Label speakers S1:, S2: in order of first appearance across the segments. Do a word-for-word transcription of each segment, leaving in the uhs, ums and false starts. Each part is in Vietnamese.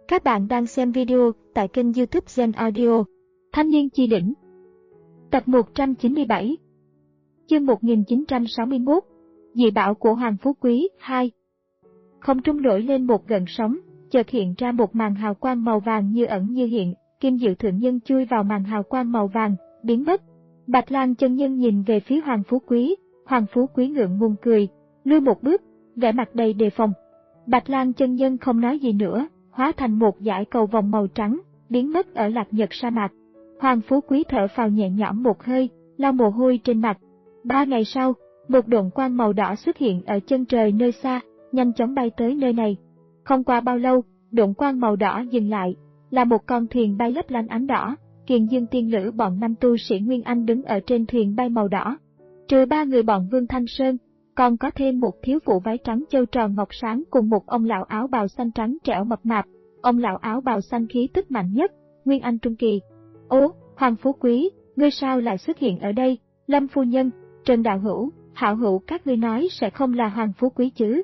S1: Các bạn đang xem video tại kênh YouTube Gen Audio. Thanh niên chi đỉnh. Tập một trăm chín mươi bảy. Chương một nghìn chín trăm sáu mươi mốt. Dị bảo của Hoàng Phú Quý hai. Không trung nổi lên một gợn sóng, chợt hiện ra một màn hào quang màu vàng như ẩn như hiện, Kim Diệu Thượng Nhân chui vào màn hào quang màu vàng, biến mất. Bạch Lang chân nhân nhìn về phía Hoàng Phú Quý, Hoàng Phú Quý ngượng ngùng cười, lui một bước, vẻ mặt đầy đề phòng. Bạch Lang chân nhân không nói gì nữa, hóa thành một dải cầu vòng màu trắng, biến mất ở Lạc Nhật sa mạc. Hoàng Phú Quý thở phào nhẹ nhõm một hơi, lau mồ hôi trên mặt. Ba ngày sau, một độn quang màu đỏ xuất hiện ở chân trời nơi xa, nhanh chóng bay tới nơi này. Không qua bao lâu, độn quang màu đỏ dừng lại, là một con thuyền bay lấp lánh ánh đỏ. Kiền Dương tiên lữ bọn năm tu sĩ Nguyên Anh đứng ở trên thuyền bay màu đỏ. Trừ ba người bọn Vương Thanh Sơn, còn có thêm một thiếu phụ váy trắng châu tròn ngọc sáng cùng một ông lão áo bào xanh trắng trẻo mập mạp. Ông lão áo bào xanh khí tức mạnh nhất, Nguyên Anh trung kỳ. Ố, Hoàng Phú Quý, ngươi sao lại xuất hiện ở đây? Lâm phu nhân, Trần đạo hữu, Hạo hữu các ngươi nói sẽ không là Hoàng Phú Quý chứ?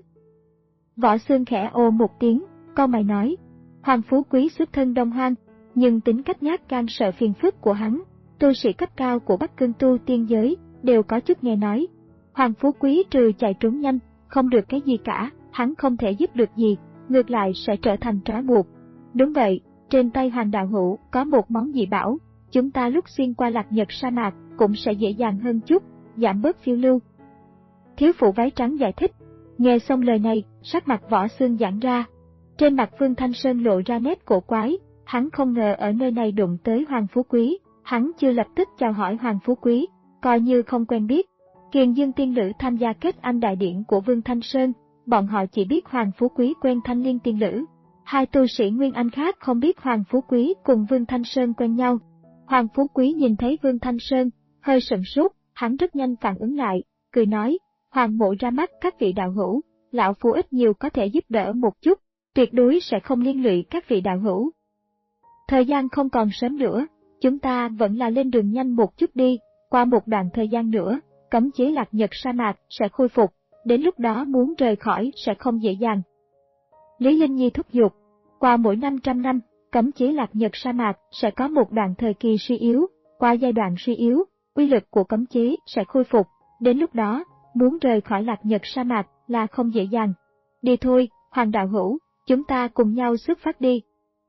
S1: Võ Xương khẽ ồ một tiếng, cau mày nói. Hoàng Phú Quý xuất thân Đông Hoang, nhưng tính cách nhát gan sợ phiền phức của hắn, tu sĩ cấp cao của Bắc Cương tu tiên giới đều có chút nghe nói. Hoàng Phú Quý trừ chạy trốn nhanh, không được cái gì cả, hắn không thể giúp được gì, ngược lại sẽ trở thành trói buộc. Đúng vậy, trên tay Hoàng đạo hữu có một món dị bảo, chúng ta lúc xuyên qua Lạc Nhật sa mạc cũng sẽ dễ dàng hơn chút, giảm bớt phiêu lưu. Thiếu phụ váy trắng giải thích. Nghe xong lời này, sắc mặt Võ Xương giãn ra. Trên mặt Vương Thanh Sơn lộ ra nét cổ quái, hắn không ngờ ở nơi này đụng tới Hoàng Phú Quý, hắn chưa lập tức chào hỏi Hoàng Phú Quý, coi như không quen biết. Kiền Dương tiên lữ tham gia kết anh đại điển của Vương Thanh Sơn, bọn họ chỉ biết Hoàng Phú Quý quen Thanh Liên tiên lữ. Hai tu sĩ Nguyên Anh khác không biết Hoàng Phú Quý cùng Vương Thanh Sơn quen nhau. Hoàng Phú Quý nhìn thấy Vương Thanh Sơn, hơi sửng sốt, hắn rất nhanh phản ứng lại, cười nói, Hoàng mộ ra mắt các vị đạo hữu, lão phu ít nhiều có thể giúp đỡ một chút, tuyệt đối sẽ không liên lụy các vị đạo hữu. Thời gian không còn sớm nữa, chúng ta vẫn là lên đường nhanh một chút đi, qua một đoạn thời gian nữa, cấm chế Lạc Nhật sa mạc sẽ khôi phục, đến lúc đó muốn rời khỏi sẽ không dễ dàng. Lý Linh Nhi thúc giục, qua mỗi năm trăm năm, cấm chế Lạc Nhật sa mạc sẽ có một đoạn thời kỳ suy yếu, qua giai đoạn suy yếu, uy lực của cấm chế sẽ khôi phục, đến lúc đó, muốn rời khỏi Lạc Nhật sa mạc là không dễ dàng. Đi thôi, Hoàng đạo hữu, chúng ta cùng nhau xuất phát đi.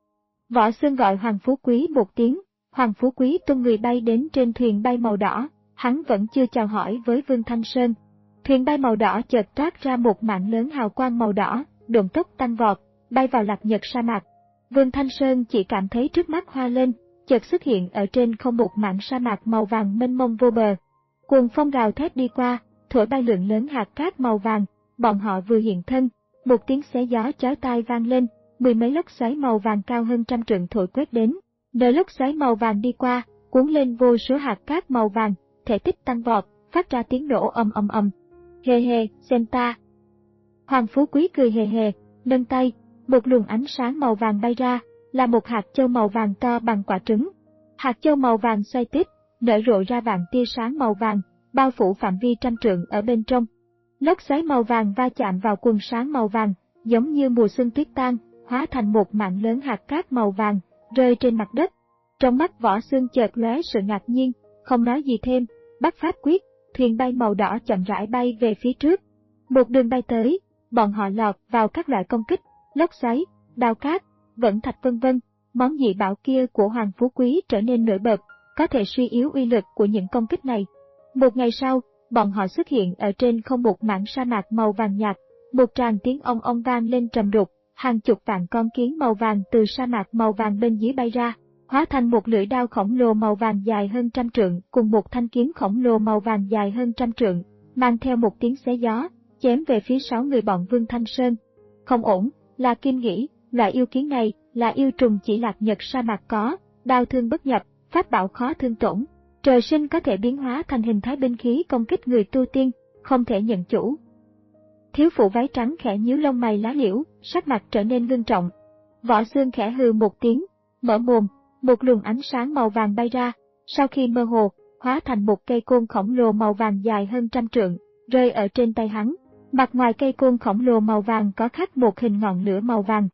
S1: Võ Xương gọi Hoàng Phú Quý một tiếng, Hoàng Phú Quý tung người bay đến trên thuyền bay màu đỏ, hắn vẫn chưa chào hỏi với Vương Thanh Sơn. Thuyền bay màu đỏ chợt toát ra một mảng lớn hào quang màu đỏ, độn tốc tăng vọt, bay vào Lạc Nhật sa mạc. Vương Thanh Sơn chỉ cảm thấy trước mắt hoa lên, chợt xuất hiện ở trên không một mảng sa mạc màu vàng mênh mông vô bờ. Cuồng phong gào thét đi qua, thổi bay lượng lớn hạt cát màu vàng, bọn họ vừa hiện thân, một tiếng xé gió chói tai vang lên, mười mấy lốc xoáy màu vàng cao hơn trăm trượng thổi quét đến. Nơi lốc xoáy màu vàng đi qua, cuốn lên vô số hạt cát màu vàng, thể tích tăng vọt, phát ra tiếng nổ ầm ầm ầm. Hề hề, xem ta. Hoàng Phú Quý cười hề hề, nâng tay, một luồng ánh sáng màu vàng bay ra, là một hạt châu màu vàng to bằng quả trứng. Hạt châu màu vàng xoay tít, nở rộ ra vạn tia sáng màu vàng, bao phủ phạm vi trăm trượng ở bên trong. Lốc xoáy màu vàng va chạm vào quần sáng màu vàng, giống như mùa xuân tuyết tan, hóa thành một mảng lớn hạt cát màu vàng, rơi trên mặt đất. Trong mắt Võ Xương chợt lóe sự ngạc nhiên, không nói gì thêm, bắt pháp quyết, thuyền bay màu đỏ chậm rãi bay về phía trước. Một đường bay tới, bọn họ lọt vào các loại công kích, lốc xoáy, đao cát, vẫn thạch vân vân. Món dị bảo kia của Hoàng Phú Quý trở nên nổi bật, có thể suy yếu uy lực của những công kích này. Một ngày sau, bọn họ xuất hiện ở trên không một mảng sa mạc màu vàng nhạt, một tràng tiếng ong ong vang lên trầm đục, hàng chục vạn con kiến màu vàng từ sa mạc màu vàng bên dưới bay ra, hóa thành một lưỡi đao khổng lồ màu vàng dài hơn trăm trượng cùng một thanh kiếm khổng lồ màu vàng dài hơn trăm trượng, mang theo một tiếng xé gió, chém về phía sáu người bọn Vương Thanh Sơn. Không ổn, là Kim nghĩ, loại yêu kiến này là yêu trùng chỉ Lạc Nhật sa mạc có, đao thương bất nhập, pháp bảo khó thương tổn. Trời sinh có thể biến hóa thành hình thái binh khí công kích người tu tiên, không thể nhận chủ. Thiếu phụ váy trắng khẽ nhíu lông mày lá liễu, sắc mặt trở nên ngưng trọng. Võ Xương khẽ hừ một tiếng, mở mồm, một luồng ánh sáng màu vàng bay ra, sau khi mơ hồ, hóa thành một cây côn khổng lồ màu vàng dài hơn trăm trượng, rơi ở trên tay hắn. Mặt ngoài cây côn khổng lồ màu vàng có khắc một hình ngọn lửa màu vàng.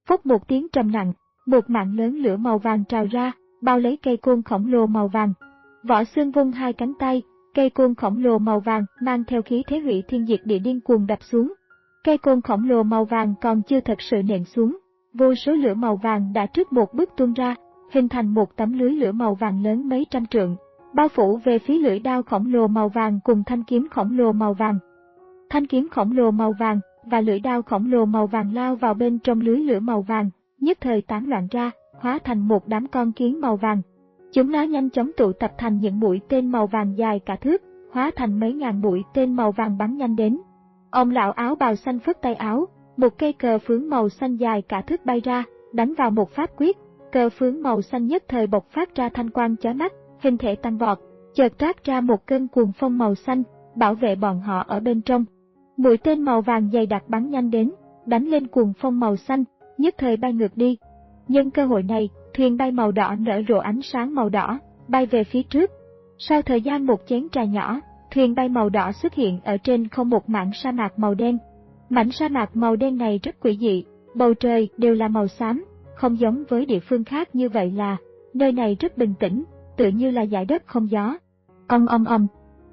S1: Phốc một tiếng trầm nặng, một mạng lớn lửa màu vàng trào ra, bao lấy cây côn khổng lồ màu vàng. Võ Xương vung hai cánh tay, cây côn khổng lồ màu vàng mang theo khí thế hủy thiên diệt địa điên cuồng đập xuống. Cây côn khổng lồ màu vàng còn chưa thật sự nện xuống, vô số lửa màu vàng đã trước một bước tuôn ra, hình thành một tấm lưới lửa màu vàng lớn mấy trăm trượng, bao phủ về phía lưỡi đao khổng lồ màu vàng cùng thanh kiếm khổng lồ màu vàng. Thanh kiếm khổng lồ màu vàng và lưỡi đao khổng lồ màu vàng lao vào bên trong lưới lửa màu vàng, nhất thời tán loạn ra, hóa thành một đám con kiến màu vàng. Chúng nó nhanh chóng tụ tập thành những mũi tên màu vàng dài cả thước, hóa thành mấy ngàn mũi tên màu vàng bắn nhanh đến. Ông lão áo bào xanh phất tay áo, một cây cờ phướng màu xanh dài cả thước bay ra, đánh vào một pháp quyết, cờ phướng màu xanh nhất thời bộc phát ra thanh quang chói mắt, hình thể tăng vọt, chợt trát ra một cơn cuồng phong màu xanh, bảo vệ bọn họ ở bên trong. Mũi tên màu vàng dày đặc bắn nhanh đến, đánh lên cuồng phong màu xanh, nhất thời bay ngược đi. Nhân cơ hội này, thuyền bay màu đỏ nở rộ ánh sáng màu đỏ, bay về phía trước. Sau thời gian một chén trà nhỏ, thuyền bay màu đỏ xuất hiện ở trên không một mảng sa mạc màu đen. Mảnh sa mạc màu đen này rất quỷ dị, bầu trời đều là màu xám, không giống với địa phương khác như vậy là, nơi này rất bình tĩnh, tựa như là dải đất không gió. Ong ong ong.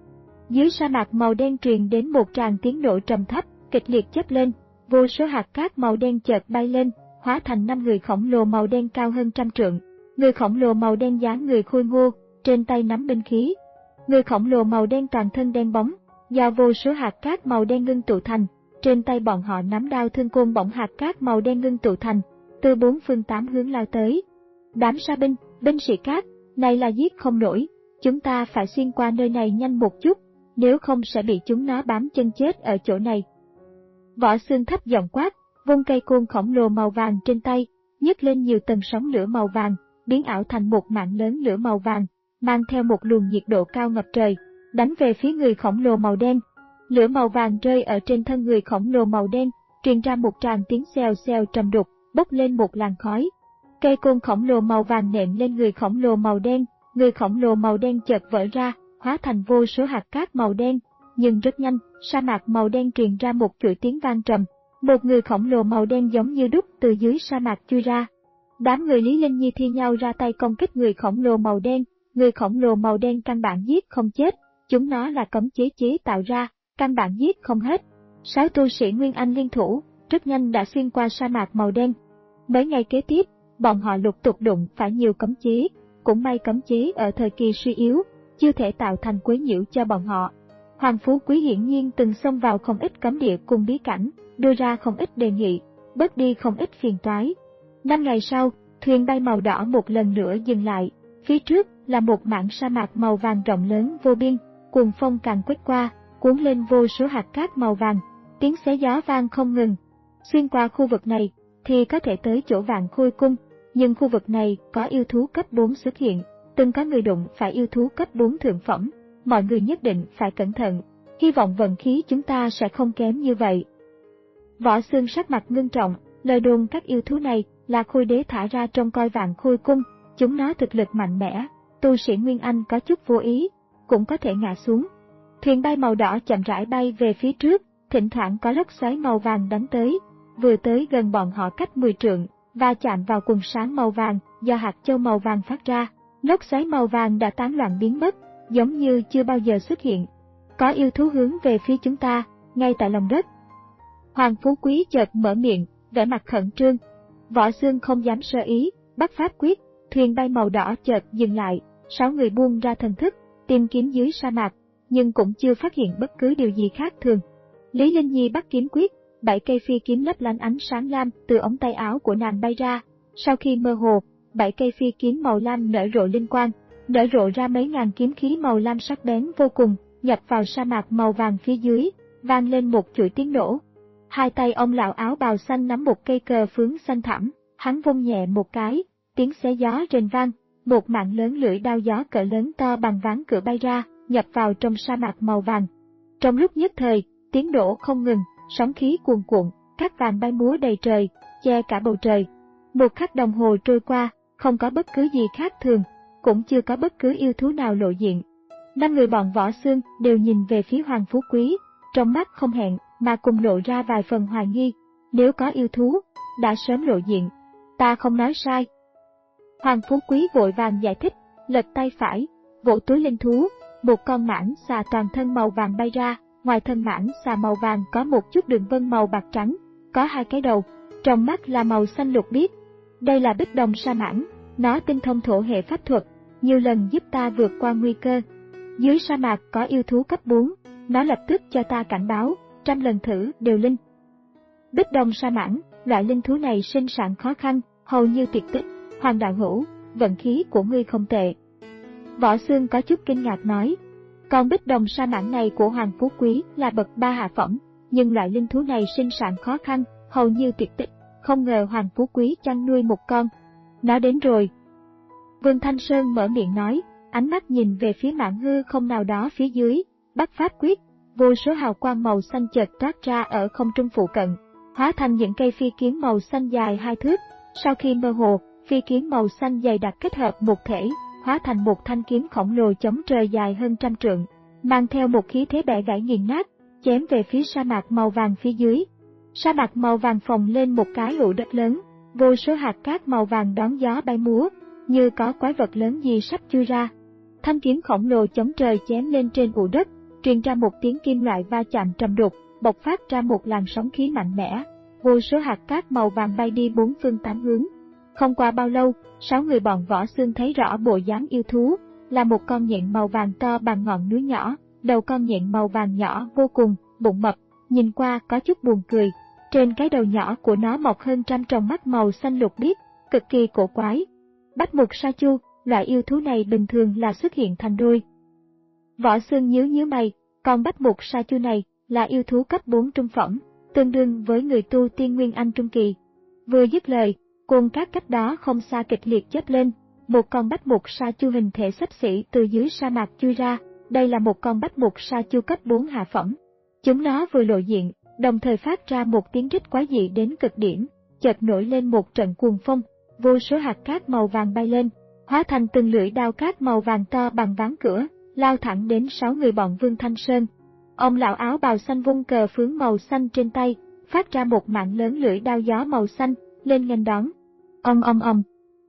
S1: Dưới sa mạc màu đen truyền đến một tràng tiếng nổ trầm thấp, kịch liệt chớp lên, vô số hạt cát màu đen chợt bay lên, hóa thành năm người khổng lồ màu đen cao hơn trăm trượng. Người khổng lồ màu đen dáng người khôi ngô, trên tay nắm binh khí. Người khổng lồ màu đen toàn thân đen bóng, do vô số hạt cát màu đen ngưng tụ thành, trên tay bọn họ nắm đao thương côn bổng hạt cát màu đen ngưng tụ thành, từ bốn phương tám hướng lao tới. Đám sa binh, binh sĩ cát, này là giết không nổi, chúng ta phải xuyên qua nơi này nhanh một chút, nếu không sẽ bị chúng nó bám chân chết ở chỗ này. Võ Xương thấp giọng quát, vung cây côn khổng lồ màu vàng trên tay, nhấc lên nhiều tầng sóng lửa màu vàng, biến ảo thành một mạng lớn lửa màu vàng, mang theo một luồng nhiệt độ cao ngập trời, đánh về phía người khổng lồ màu đen. Lửa màu vàng rơi ở trên thân người khổng lồ màu đen, truyền ra một tràng tiếng xèo xèo trầm đục, bốc lên một làn khói. Cây côn khổng lồ màu vàng nện lên người khổng lồ màu đen, người khổng lồ màu đen chợt vỡ ra, hóa thành vô số hạt cát màu đen, nhưng rất nhanh, sa mạc màu đen truyền ra một chuỗi tiếng vang trầm. Một người khổng lồ màu đen giống như đúc từ dưới sa mạc chui ra. Đám người Lý Linh Nhi thi nhau ra tay công kích người khổng lồ màu đen, người khổng lồ màu đen căn bản giết không chết, chúng nó là cấm chế chế tạo ra, căn bản giết không hết. Sáu tu sĩ Nguyên Anh liên thủ, rất nhanh đã xuyên qua sa mạc màu đen. Mấy ngày kế tiếp, bọn họ lục tục đụng phải nhiều cấm chế, cũng may cấm chế ở thời kỳ suy yếu, chưa thể tạo thành quấy nhiễu cho bọn họ. Hoàng Phú Quý hiển nhiên từng xông vào không ít cấm địa cùng bí cảnh, đưa ra không ít đề nghị, bớt đi không ít phiền toái. Năm ngày sau, thuyền bay màu đỏ một lần nữa dừng lại, phía trước là một mảng sa mạc màu vàng rộng lớn vô biên, cuồng phong càng quét qua, cuốn lên vô số hạt cát màu vàng, tiếng xé gió vang không ngừng. Xuyên qua khu vực này thì có thể tới chỗ Vạn Khôi Cung, nhưng khu vực này có yêu thú cấp bốn xuất hiện, từng có người đụng phải yêu thú cấp bốn thượng phẩm, mọi người nhất định phải cẩn thận, hy vọng vận khí chúng ta sẽ không kém như vậy. Võ Xương sắc mặt ngưng trọng, lời đồn các yêu thú này là Khôi Đế thả ra trong coi Vạn Khôi Cung, chúng nó thực lực mạnh mẽ, tu sĩ Nguyên Anh có chút vô ý, cũng có thể ngã xuống. Thuyền bay màu đỏ chậm rãi bay về phía trước, thỉnh thoảng có lốc xoáy màu vàng đánh tới, vừa tới gần bọn họ cách mười trượng, và chạm vào quần sáng màu vàng do hạt châu màu vàng phát ra, lốc xoáy màu vàng đã tán loạn biến mất, giống như chưa bao giờ xuất hiện. Có yêu thú hướng về phía chúng ta, ngay tại lòng đất. Hoàng Phú Quý chợt mở miệng, vẻ mặt khẩn trương. Võ Xương không dám sơ ý, bắt pháp quyết, thuyền bay màu đỏ chợt dừng lại, sáu người buông ra thần thức, tìm kiếm dưới sa mạc, nhưng cũng chưa phát hiện bất cứ điều gì khác thường. Lý Linh Nhi bắt kiếm quyết, bảy cây phi kiếm lấp lánh ánh sáng lam từ ống tay áo của nàng bay ra. Sau khi mơ hồ, bảy cây phi kiếm màu lam nở rộ linh quang, nở rộ ra mấy ngàn kiếm khí màu lam sắc bén vô cùng, nhập vào sa mạc màu vàng phía dưới, vang lên một chuỗi tiếng nổ. Hai tay ông lão áo bào xanh nắm một cây cờ phướng xanh thẳm, hắn vung nhẹ một cái, tiếng xé gió rền vang, một mạng lớn lưỡi đao gió cỡ lớn to bằng ván cửa bay ra, nhập vào trong sa mạc màu vàng. Trong lúc nhất thời, tiếng nổ không ngừng, sóng khí cuồn cuộn, cát vàng bay múa đầy trời, che cả bầu trời. Một khắc đồng hồ trôi qua, không có bất cứ gì khác thường, cũng chưa có bất cứ yêu thú nào lộ diện. Năm người bọn Võ Xương đều nhìn về phía Hoàng Phú Quý, trong mắt không hẹn mà cùng lộ ra vài phần hoài nghi. Nếu có yêu thú, đã sớm lộ diện. Ta không nói sai. Hoàng Phú Quý vội vàng giải thích, lật tay phải, vỗ túi linh thú, một con mãng xà toàn thân màu vàng bay ra, ngoài thân mãng xà màu vàng có một chút đường vân màu bạc trắng, có hai cái đầu, trong mắt là màu xanh lục biếc. Đây là Bích Đồng Sa Mãng, nó tinh thông thổ hệ pháp thuật, nhiều lần giúp ta vượt qua nguy cơ. Dưới sa mạc có yêu thú cấp bốn, nó lập tức cho ta cảnh báo, trăm lần thử đều linh. Bích Đồng Sa Mãng, loại linh thú này sinh sản khó khăn, hầu như tuyệt tích. Hoàng đạo hữu, vận khí của ngươi không tệ. Võ Xương có chút kinh ngạc nói, con Bích Đồng Sa Mãng này của Hoàng Phú Quý là bậc ba hạ phẩm, nhưng loại linh thú này sinh sản khó khăn, hầu như tuyệt tích, không ngờ Hoàng Phú Quý chăn nuôi một con. Nó đến rồi. Vương Thanh Sơn mở miệng nói, ánh mắt nhìn về phía mạn hư không nào đó phía dưới, bắt pháp quyết, vô số hào quang màu xanh chợt toát ra ở không trung phụ cận, hóa thành những cây phi kiếm màu xanh dài hai thước. Sau khi mơ hồ, phi kiếm màu xanh dày đặc kết hợp một thể, hóa thành một thanh kiếm khổng lồ chống trời dài hơn trăm trượng, mang theo một khí thế bẻ gãy nghiền nát, chém về phía sa mạc màu vàng phía dưới. Sa mạc màu vàng phồng lên một cái ụ đất lớn, vô số hạt cát màu vàng đón gió bay múa, như có quái vật lớn gì sắp chui ra. Thanh kiếm khổng lồ chống trời chém lên trên ụ đất, truyền ra một tiếng kim loại va chạm trầm đục, bộc phát ra một làn sóng khí mạnh mẽ. Vô số hạt cát màu vàng bay đi bốn phương tám hướng. Không qua bao lâu, sáu người bọn Võ Xương thấy rõ bộ dáng yêu thú, là một con nhện màu vàng to bằng ngọn núi nhỏ, đầu con nhện màu vàng nhỏ vô cùng, bụng mập, nhìn qua có chút buồn cười. Trên cái đầu nhỏ của nó mọc hơn trăm tròng mắt màu xanh lục biếc, cực kỳ cổ quái. Bách Mục Sa Chu, loại yêu thú này bình thường là xuất hiện thành đôi. Võ Xương nhíu nhíu mày, còn Bách Mục Sa Chu này là yêu thú cấp bốn trung phẩm, tương đương với người tu tiên Nguyên Anh trung kỳ. Vừa dứt lời, cồn cát cách đó không xa kịch liệt chớp lên, một con Bách Mục Sa Chu hình thể xấp xỉ từ dưới sa mạc chui ra. Đây là một con Bách Mục Sa Chu cấp bốn hạ phẩm. Chúng nó vừa lộ diện, đồng thời phát ra một tiếng rít quái dị đến cực điểm, chợt nổi lên một trận cuồng phong, vô số hạt cát màu vàng bay lên, hóa thành từng lưỡi đao cát màu vàng to bằng ván cửa, lao thẳng đến sáu người bọn Vương Thanh Sơn. Ông lão áo bào xanh vung cờ phướng màu xanh trên tay, phát ra một mạng lớn lưỡi đao gió màu xanh, lên nghênh đón. Ong ong ong.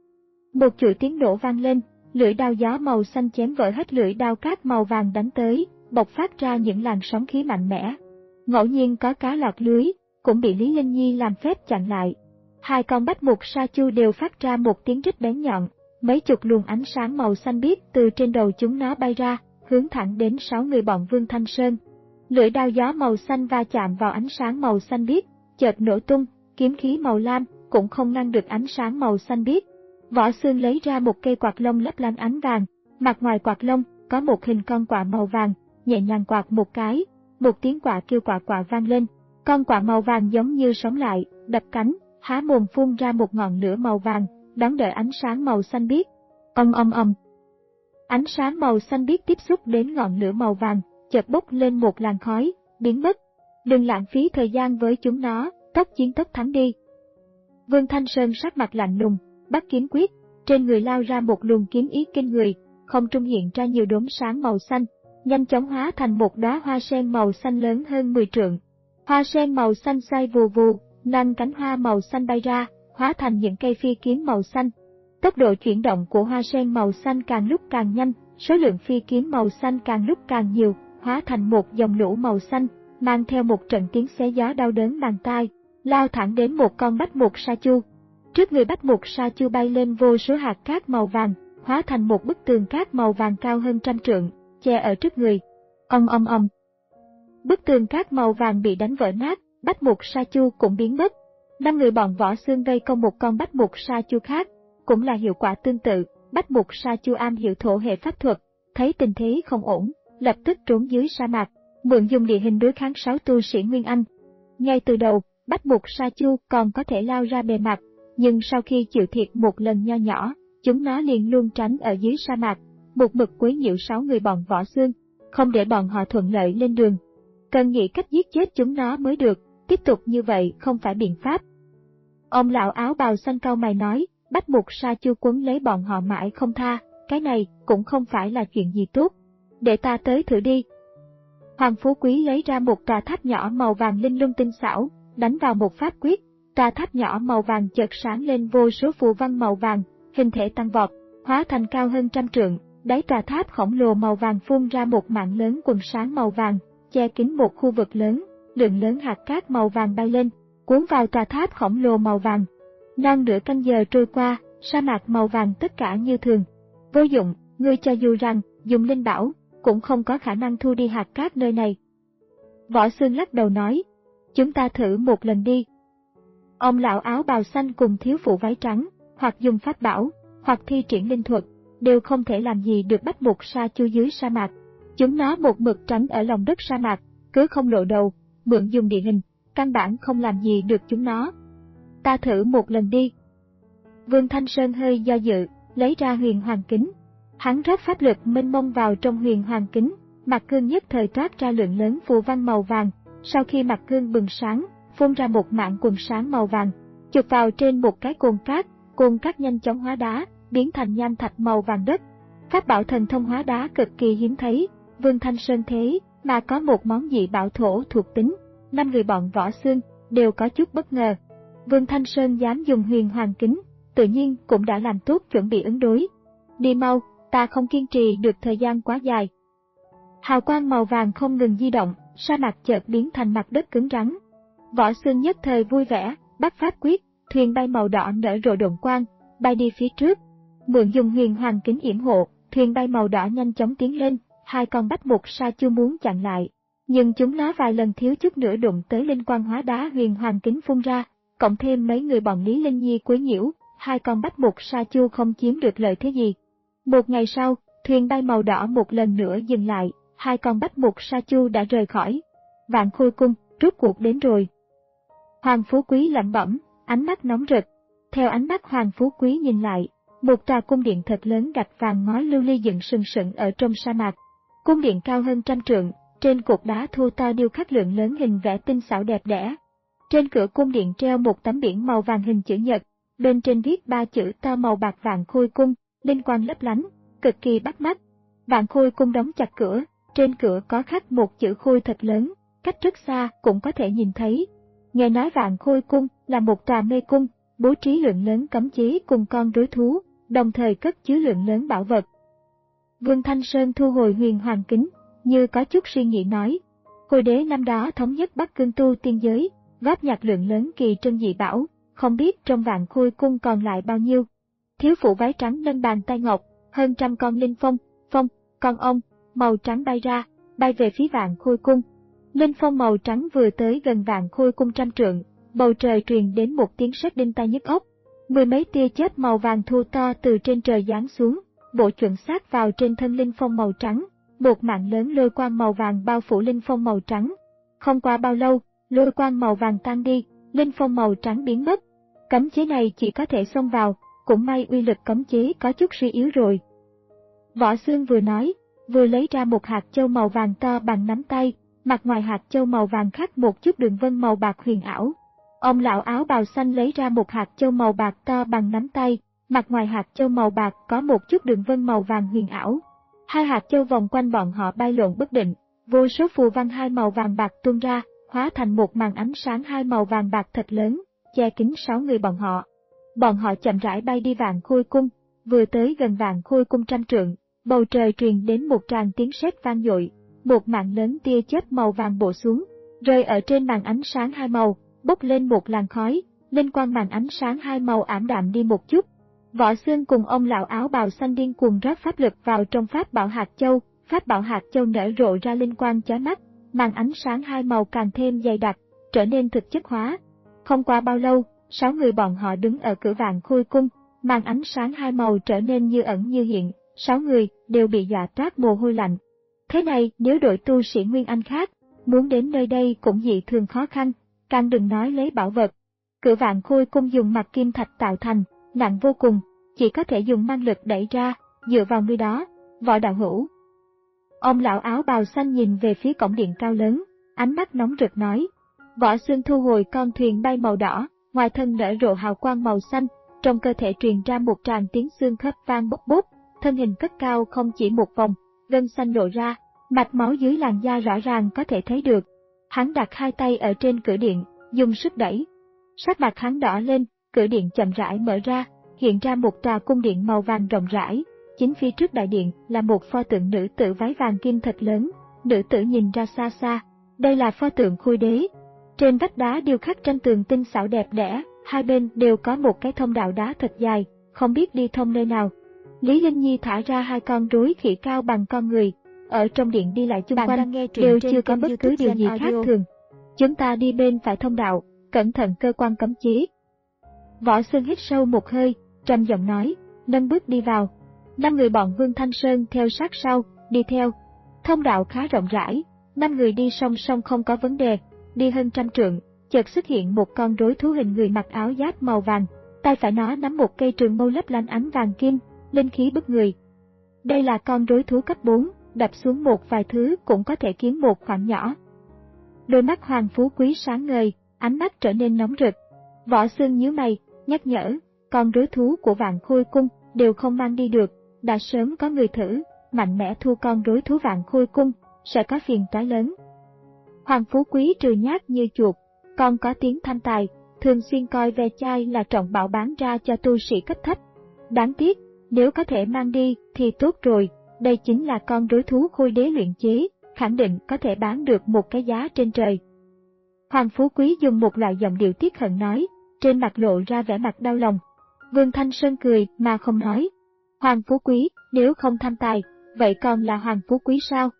S1: Một chuỗi tiếng nổ vang lên, lưỡi đao gió màu xanh chém vỡ hết lưỡi đao cát màu vàng đánh tới, bộc phát ra những làn sóng khí mạnh mẽ. Ngẫu nhiên có cá lọt lưới, cũng bị Lý Linh Nhi làm phép chặn lại. Hai con Bách Mục Sa Chu đều phát ra một tiếng rít bén nhọn, mấy chục luồng ánh sáng màu xanh biếc từ trên đầu chúng nó bay ra, hướng thẳng đến sáu người bọn Vương Thanh Sơn. Lưỡi đao gió màu xanh va chạm vào ánh sáng màu xanh biếc, chợt nổ tung, kiếm khí màu lam cũng không ngăn được ánh sáng màu xanh biếc. Võ Xương lấy ra một cây quạt lông lấp lánh ánh vàng, mặt ngoài quạt lông có một hình con quạ màu vàng, nhẹ nhàng quạt một cái, một tiếng quạ kêu quạ quạ vang lên. Con quạ màu vàng giống như sống lại, đập cánh, há mồm phun ra một ngọn lửa màu vàng, đón đợi ánh sáng màu xanh biếc. Ong ong ong. Ánh sáng màu xanh biếc tiếp xúc đến ngọn lửa màu vàng, chợt bốc lên một làn khói, biến mất. Đừng lãng phí thời gian với chúng nó, tốc chiến tốc thắng đi. Vương Thanh Sơn sắc mặt lạnh lùng, bắt kiếm quyết, trên người lao ra một luồng kiếm ý kinh người, không trung hiện ra nhiều đốm sáng màu xanh, nhanh chóng hóa thành một đóa hoa sen màu xanh lớn hơn mười trượng. Hoa sen màu xanh xoay vù vù, năm cánh hoa màu xanh bay ra, hóa thành những cây phi kiếm màu xanh. Tốc độ chuyển động của hoa sen màu xanh càng lúc càng nhanh, số lượng phi kiếm màu xanh càng lúc càng nhiều, hóa thành một dòng lũ màu xanh, mang theo một trận tiếng xé gió đau đớn màng tai, lao thẳng đến một con Bách Mục Sa Chu. Trước người Bách Mục Sa Chu bay lên vô số hạt cát màu vàng, hóa thành một bức tường cát màu vàng cao hơn trăm trượng, che ở trước người. Ong ong ong. Bức tường cát màu vàng bị đánh vỡ nát, Bách Mục Sa Chu cũng biến mất. Năm người bọn Võ Xương vây công một con Bách Mục Sa Chu khác, cũng là hiệu quả tương tự. Bách Mục Sa Chu am hiểu thổ hệ pháp thuật, thấy tình thế không ổn, lập tức trốn dưới sa mạc, mượn dùng địa hình đối kháng sáu tu sĩ Nguyên Anh. Ngay từ đầu, Bách Mục Sa Chu còn có thể lao ra bề mặt, nhưng sau khi chịu thiệt một lần nho nhỏ, chúng nó liền luôn tránh ở dưới sa mạc, một mực quấy nhiễu sáu người bọn Võ Xương, không để bọn họ thuận lợi lên đường. Cần nghĩ cách giết chết chúng nó mới được, tiếp tục như vậy không phải biện pháp. Ông lão áo bào xanh cau mày nói, Bách Mục Sa Chu quấn lấy bọn họ mãi không tha, cái này cũng không phải là chuyện gì tốt. Để ta tới thử đi. Hoàng Phú Quý lấy ra một tòa tháp nhỏ màu vàng linh lung tinh xảo, đánh vào một pháp quyết, tòa tháp nhỏ màu vàng chợt sáng lên vô số phù văn màu vàng, hình thể tăng vọt, hóa thành cao hơn trăm trượng. Đáy tòa tháp khổng lồ màu vàng phun ra một mảng lớn quần sáng màu vàng, che kín một khu vực lớn, lượng lớn hạt cát màu vàng bay lên, cuốn vào tòa tháp khổng lồ màu vàng. Non nửa canh giờ trôi qua, sa mạc màu vàng tất cả như thường. Vô dụng, ngươi cho dù rằng dùng linh bảo, cũng không có khả năng thu đi hạt cát nơi này. Võ Xương lắc đầu nói, chúng ta thử một lần đi. Ông lão áo bào xanh cùng thiếu phụ váy trắng, hoặc dùng pháp bảo, hoặc thi triển linh thuật, đều không thể làm gì được Bách Mục Sa Chu dưới sa mạc. Chúng nó một mực tránh ở lòng đất sa mạc, cứ không lộ đầu, mượn dùng địa hình, căn bản không làm gì được chúng nó. Ta thử một lần đi. Vương Thanh Sơn hơi do dự, lấy ra huyền hoàng kính. Hắn rót pháp lực mênh mông vào trong huyền hoàng kính, mặt gương nhất thời toát ra lượng lớn phù văn màu vàng. Sau khi mặt gương bừng sáng, phun ra một mảng quần sáng màu vàng, chụp vào trên một cái cồn cát, cồn cát nhanh chóng hóa đá, biến thành nham thạch màu vàng đất. Pháp bảo thần thông hóa đá cực kỳ hiếm thấy, Vương Thanh Sơn thế mà có một món dị bảo thổ thuộc tính. Năm người bọn Võ Xương đều có chút bất ngờ. Vương Thanh Sơn dám dùng huyền hoàng kính, tự nhiên cũng đã làm tốt chuẩn bị ứng đối. Đi mau, ta không kiên trì được thời gian quá dài. Hào quang màu vàng không ngừng di động, sa mạc chợt biến thành mặt đất cứng rắn. Võ Xương nhất thời vui vẻ, bắt pháp quyết, thuyền bay màu đỏ nở rộ độn quang, bay đi phía trước. Mượn dùng huyền hoàng kính yểm hộ, thuyền bay màu đỏ nhanh chóng tiến lên, hai con Bách Mục Sa Chu muốn chặn lại. Nhưng chúng nó vài lần thiếu chút nữa đụng tới linh quang hóa đá huyền hoàng kính phun ra, cộng thêm mấy người bọn Lý Linh Nhi quấy nhiễu, hai con Bách Mục Sa Chu không chiếm được lợi thế gì. Một ngày sau, thuyền bay màu đỏ một lần nữa dừng lại, hai con Bách Mục Sa Chu đã rời khỏi. Vạn Khôi Cung, rốt cuộc đến rồi. Hoàng Phú Quý lẩm bẩm, ánh mắt nóng rực. Theo ánh mắt Hoàng Phú Quý nhìn lại, một tòa cung điện thật lớn gạch vàng ngói lưu ly dựng sừng sững ở trong sa mạc. Cung điện cao hơn trăm trượng, trên cột đá thô to điêu khắc lượng lớn hình vẽ tinh xảo đẹp đẽ. Trên cửa cung điện treo một tấm biển màu vàng hình chữ nhật, bên trên viết ba chữ to màu bạc Vạn Khôi Cung, linh quang lấp lánh, cực kỳ bắt mắt. Vạn Khôi Cung đóng chặt cửa, trên cửa có khắc một chữ Khôi thật lớn, cách rất xa cũng có thể nhìn thấy. Nghe nói Vạn Khôi Cung là một tòa mê cung, bố trí lượng lớn cấm chế cùng con rối thú, đồng thời cất chứa lượng lớn bảo vật. Vương Thanh Sơn thu hồi huyền hoàng kính, như có chút suy nghĩ nói, Hồi đế năm đó thống nhất Bắc Cương tu tiên giới, góp nhặt lượng lớn kỳ trân dị bảo, không biết trong Vạn Khôi Cung còn lại bao nhiêu. Thiếu phụ váy trắng nâng bàn tay ngọc, hơn trăm con linh phong, phong, con ong, màu trắng bay ra, bay về phía Vạn Khôi Cung. Linh phong màu trắng vừa tới gần Vạn Khôi Cung trăm trượng, bầu trời truyền đến một tiếng sét đinh tai nhức óc. Mười mấy tia chớp màu vàng thu to từ trên trời giáng xuống, bổ chuẩn xác vào trên thân linh phong màu trắng, một mảng lớn lôi quang màu vàng bao phủ linh phong màu trắng. Không qua bao lâu, lôi quang màu vàng tan đi, linh phong màu trắng biến mất. Cấm chế này chỉ có thể xông vào, cũng may uy lực cấm chế có chút suy yếu rồi. Võ Xương vừa nói, vừa lấy ra một hạt châu màu vàng to bằng nắm tay, mặt ngoài hạt châu màu vàng khắc một chút đường vân màu bạc huyền ảo. Ông lão áo bào xanh lấy ra một hạt châu màu bạc to bằng nắm tay, mặt ngoài hạt châu màu bạc có một chút đường vân màu vàng huyền ảo. Hai hạt châu vòng quanh bọn họ bay lộn bất định, vô số phù văn hai màu vàng bạc tuôn ra, hóa thành một màn ánh sáng hai màu vàng bạc thật lớn, che kín sáu người bọn họ. Bọn họ chậm rãi bay đi Vạn Khôi Cung, vừa tới gần Vạn Khôi Cung trăm trượng, bầu trời truyền đến một tràng tiếng sét vang dội, một mảng lớn tia chớp màu vàng bổ xuống, rơi ở trên màn ánh sáng hai màu, bốc lên một làn khói, linh quang màn ánh sáng hai màu ảm đạm đi một chút. Võ Xương cùng ông lão áo bào xanh điên cuồng rót pháp lực vào trong pháp bảo hạt châu, pháp bảo hạt châu nở rộ ra linh quang chói mắt, màn ánh sáng hai màu càng thêm dày đặc, trở nên thực chất hóa. Không qua bao lâu, sáu người bọn họ đứng ở cửa Vạn Khôi Cung, màn ánh sáng hai màu trở nên như ẩn như hiện, sáu người đều bị dọa toát mồ hôi lạnh. Thế này nếu đội tu sĩ Nguyên Anh khác, muốn đến nơi đây cũng dị thường khó khăn, càng đừng nói lấy bảo vật. Cửa Vạn Khôi Cung dùng mặt kim thạch tạo thành, nặng vô cùng, chỉ có thể dùng mang lực đẩy ra, dựa vào nơi đó, Võ đạo hữu. Ông lão áo bào xanh nhìn về phía cổng điện cao lớn, ánh mắt nóng rực nói. Võ Xương thu hồi con thuyền bay màu đỏ, ngoài thân nở rộ hào quang màu xanh, trong cơ thể truyền ra một tràng tiếng xương khớp vang bốc bốc, thân hình cất cao không chỉ một vòng, gân xanh lộ ra, mạch máu dưới làn da rõ ràng có thể thấy được. Hắn đặt hai tay ở trên cửa điện, dùng sức đẩy. Sắc mặt hắn đỏ lên, cửa điện chậm rãi mở ra, hiện ra một tòa cung điện màu vàng rộng rãi. Chính phía trước đại điện là một pho tượng nữ tử váy vàng kim thật lớn. Nữ tử nhìn ra xa xa, đây là pho tượng Khôi Đế. Trên vách đá điêu khắc tranh tường tinh xảo đẹp đẽ, hai bên đều có một cái thông đạo đá thật dài, không biết đi thông nơi nào. Lý Linh Nhi thả ra hai con rối khỉ cao bằng con người, ở trong điện đi lại chung quanh, đều chưa có bất cứ điều gì khác thường. Chúng ta đi bên phải thông đạo, cẩn thận cơ quan cấm chế. Võ Xương hít sâu một hơi, trầm giọng nói, nâng bước đi vào. Năm người bọn Vương Thanh Sơn theo sát sau, đi theo. Thông đạo khá rộng rãi, năm người đi song song không có vấn đề. Đi hơn trăm trượng, chợt xuất hiện một con rối thú hình người mặc áo giáp màu vàng, tay phải nó nắm một cây trường mâu lấp lánh ánh vàng kim, linh khí bức người. Đây là con rối thú cấp bốn, đập xuống một vài thứ cũng có thể kiếm một khoảng nhỏ. Đôi mắt Hoàng Phú Quý sáng ngời, ánh mắt trở nên nóng rực. Võ Xương nhíu mày, nhắc nhở, con rối thú của Vạn Khôi Cung đều không mang đi được, đã sớm có người thử, mạnh mẽ thu con rối thú Vạn Khôi Cung, sẽ có phiền toái lớn. Hoàng Phú Quý trừ nhát như chuột, còn có tiếng thanh tài, thường xuyên coi ve chai là trọng bảo bán ra cho tu sĩ cấp thấp. Đáng tiếc, nếu có thể mang đi thì tốt rồi, đây chính là con rối thú Khôi Đế luyện chế, khẳng định có thể bán được một cái giá trên trời. Hoàng Phú Quý dùng một loại giọng điệu tiếc hận nói, trên mặt lộ ra vẻ mặt đau lòng. Vương Thanh Sơn cười mà không nói. Hoàng Phú Quý, nếu không tham tài, vậy còn là Hoàng Phú Quý sao?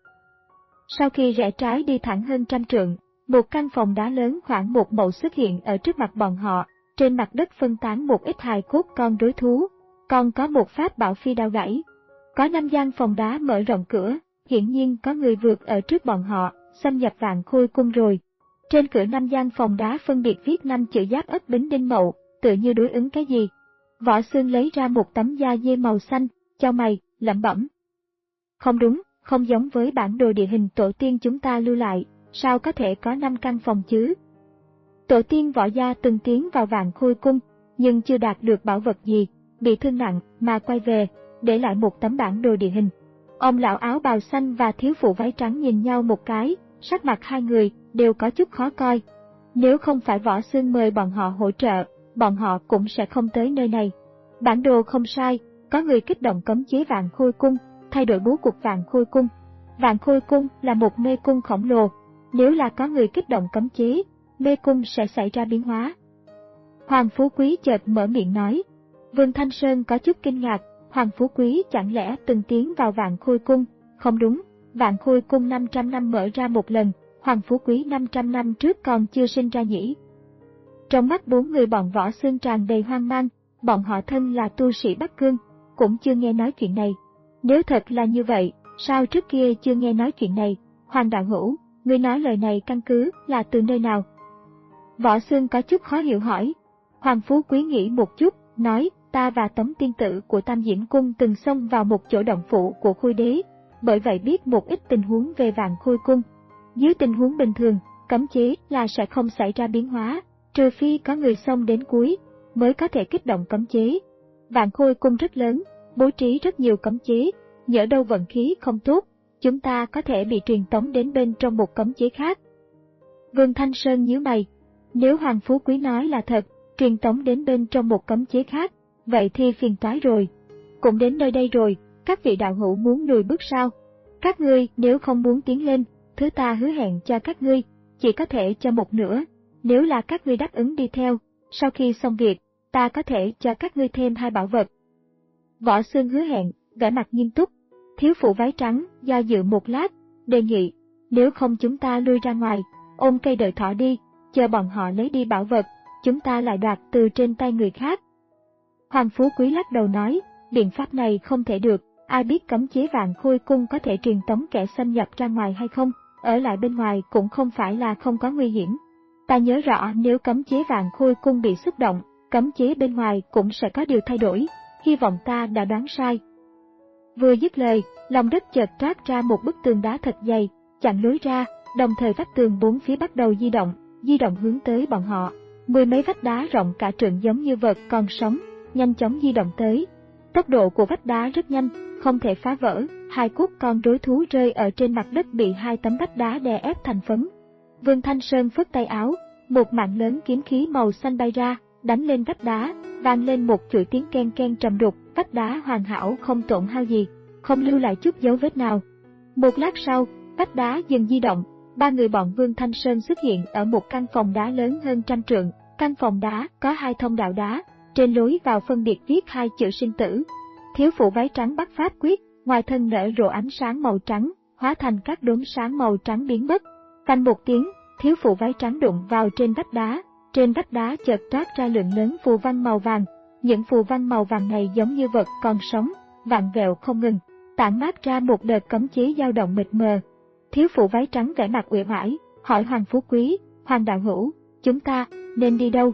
S1: Sau khi rẽ trái đi thẳng hơn trăm trượng, một căn phòng đá lớn khoảng một mẫu xuất hiện ở trước mặt bọn họ, trên mặt đất phân tán một ít hài cốt con rối thú, còn có một pháp bảo phi đao gãy. Có năm gian phòng đá mở rộng cửa, hiển nhiên có người vượt ở trước bọn họ, xâm nhập Vạn Khôi Cung rồi. Trên cửa năm gian phòng đá phân biệt viết năm chữ Giáp Ất Bính Đinh Mậu, tựa như đối ứng cái gì. Võ Xương lấy ra một tấm da dê màu xanh, chau mày, lẩm bẩm. Không đúng, không giống với bản đồ địa hình tổ tiên chúng ta lưu lại, sao có thể có năm căn phòng chứ? Tổ tiên Võ gia từng tiến vào Vạn Khôi Cung, nhưng chưa đạt được bảo vật gì, bị thương nặng mà quay về, để lại một tấm bản đồ địa hình. Ông lão áo bào xanh và thiếu phụ váy trắng nhìn nhau một cái, sắc mặt hai người đều có chút khó coi. Nếu không phải Võ Xương mời bọn họ hỗ trợ, bọn họ cũng sẽ không tới nơi này. Bản đồ không sai, có người kích động cấm chế Vạn Khôi Cung, thay đổi bố cục Vạn Khôi Cung. Vạn Khôi Cung là một mê cung khổng lồ, nếu là có người kích động cấm chế, mê cung sẽ xảy ra biến hóa. Hoàng Phú Quý chợt mở miệng nói. Vương Thanh Sơn có chút kinh ngạc, Hoàng Phú Quý chẳng lẽ từng tiến vào Vạn Khôi Cung? Không đúng, Vạn Khôi Cung năm trăm năm mở ra một lần, Hoàng Phú Quý năm trăm năm trước còn chưa sinh ra nhỉ. Trong mắt bốn người bọn Võ Xương tràn đầy hoang mang, bọn họ thân là tu sĩ Bắc Cương, cũng chưa nghe nói chuyện này. Nếu thật là như vậy, sao trước kia chưa nghe nói chuyện này? Hoàng đạo hữu, ngươi nói lời này căn cứ là từ nơi nào? Võ Xương có chút khó hiểu hỏi. Hoàng Phú Quý nghĩ một chút, nói, ta và Tống tiên tử của Tam Diễm Cung từng xông vào một chỗ động phủ của Khôi Đế, bởi vậy biết một ít tình huống về Vạn Khôi Cung. Dưới tình huống bình thường, cấm chế là sẽ không xảy ra biến hóa, trừ phi có người xông đến cuối, mới có thể kích động cấm chế. Vạn Khôi Cung rất lớn, bố trí rất nhiều cấm chế, nhỡ đâu vận khí không tốt, chúng ta có thể bị truyền tống đến bên trong một cấm chế khác. Vương Thanh Sơn nhíu mày, nếu Hoàng Phú Quý nói là thật, truyền tống đến bên trong một cấm chế khác, vậy thì phiền toái rồi. Cũng đến nơi đây rồi, các vị đạo hữu muốn lùi bước sao? Các ngươi nếu không muốn tiến lên, thứ ta hứa hẹn cho các ngươi, chỉ có thể cho một nửa, nếu là các ngươi đáp ứng đi theo, sau khi xong việc, ta có thể cho các ngươi thêm hai bảo vật. Võ Xương hứa hẹn, vẻ mặt nghiêm túc. Thiếu phụ váy trắng do dự một lát, đề nghị, nếu không chúng ta lui ra ngoài, ôm cây đợi thỏ đi, chờ bọn họ lấy đi bảo vật, chúng ta lại đoạt từ trên tay người khác. Hoàng Phú Quý lắc đầu nói, biện pháp này không thể được, ai biết cấm chế Vạn Khôi Cung có thể truyền tống kẻ xâm nhập ra ngoài hay không, ở lại bên ngoài cũng không phải là không có nguy hiểm. Ta nhớ rõ nếu cấm chế Vạn Khôi Cung bị xúc động, cấm chế bên ngoài cũng sẽ có điều thay đổi, hy vọng ta đã đoán sai. Vừa dứt lời, lòng đất chợt toát ra một bức tường đá thật dày, chặn lối ra, đồng thời vách tường bốn phía bắt đầu di động, di động hướng tới bọn họ. Mười mấy vách đá rộng cả trượng giống như vật còn sống, nhanh chóng di động tới. Tốc độ của vách đá rất nhanh, không thể phá vỡ, hai cốt con rối thú rơi ở trên mặt đất bị hai tấm vách đá đè ép thành phấn. Vương Thanh Sơn phất tay áo, Một mạng lớn kiếm khí màu xanh bay ra, đánh lên vách đá, vang lên một chuỗi tiếng ken ken trầm đục, vách đá hoàn hảo không tổn hao gì, không lưu lại chút dấu vết nào. Một lát sau, vách đá dừng di động, ba người bọn Vương Thanh Sơn xuất hiện ở một căn phòng đá lớn hơn trăm trượng. Căn phòng đá có hai thông đạo đá, trên lối vào phân biệt viết hai chữ sinh tử. Thiếu phụ váy trắng bắt pháp quyết, ngoài thân nở rộ ánh sáng màu trắng, hóa thành các đốm sáng màu trắng biến mất. Phanh một tiếng, thiếu phụ váy trắng đụng vào trên vách đá, trên vách đá chợt toát ra lượng lớn phù văn màu vàng. Những phù văn màu vàng này giống như vật còn sống, vặn vẹo không ngừng, tản mát ra một đợt cấm chế dao động mịt mờ. Thiếu phụ váy trắng vẻ mặt uể oải, hỏi Hoàng Phú Quý, Hoàng đạo hữu, chúng ta nên đi đâu?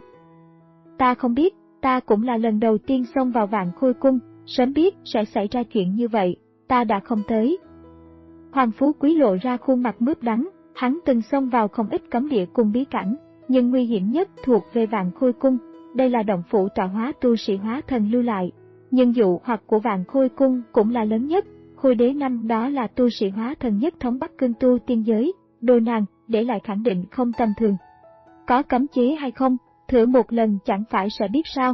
S1: Ta không biết, ta cũng là lần đầu tiên xông vào Vạn Khôi Cung, sớm biết sẽ xảy ra chuyện như vậy, ta đã không tới. Hoàng Phú Quý lộ ra khuôn mặt mướp đắng, hắn từng xông vào không ít cấm địa cung bí cảnh, nhưng nguy hiểm nhất thuộc về Vạn Khôi Cung, đây là động phủ tọa hóa tu sĩ hóa thần lưu lại. Nhưng dụ hoặc của Vạn Khôi Cung cũng là lớn nhất, Khôi đế năm đó là tu sĩ hóa thần nhất thống Bắc Cương tu tiên giới, đồ nàng để lại khẳng định không tầm thường. Có cấm chế hay không, thử một lần chẳng phải sẽ biết sao.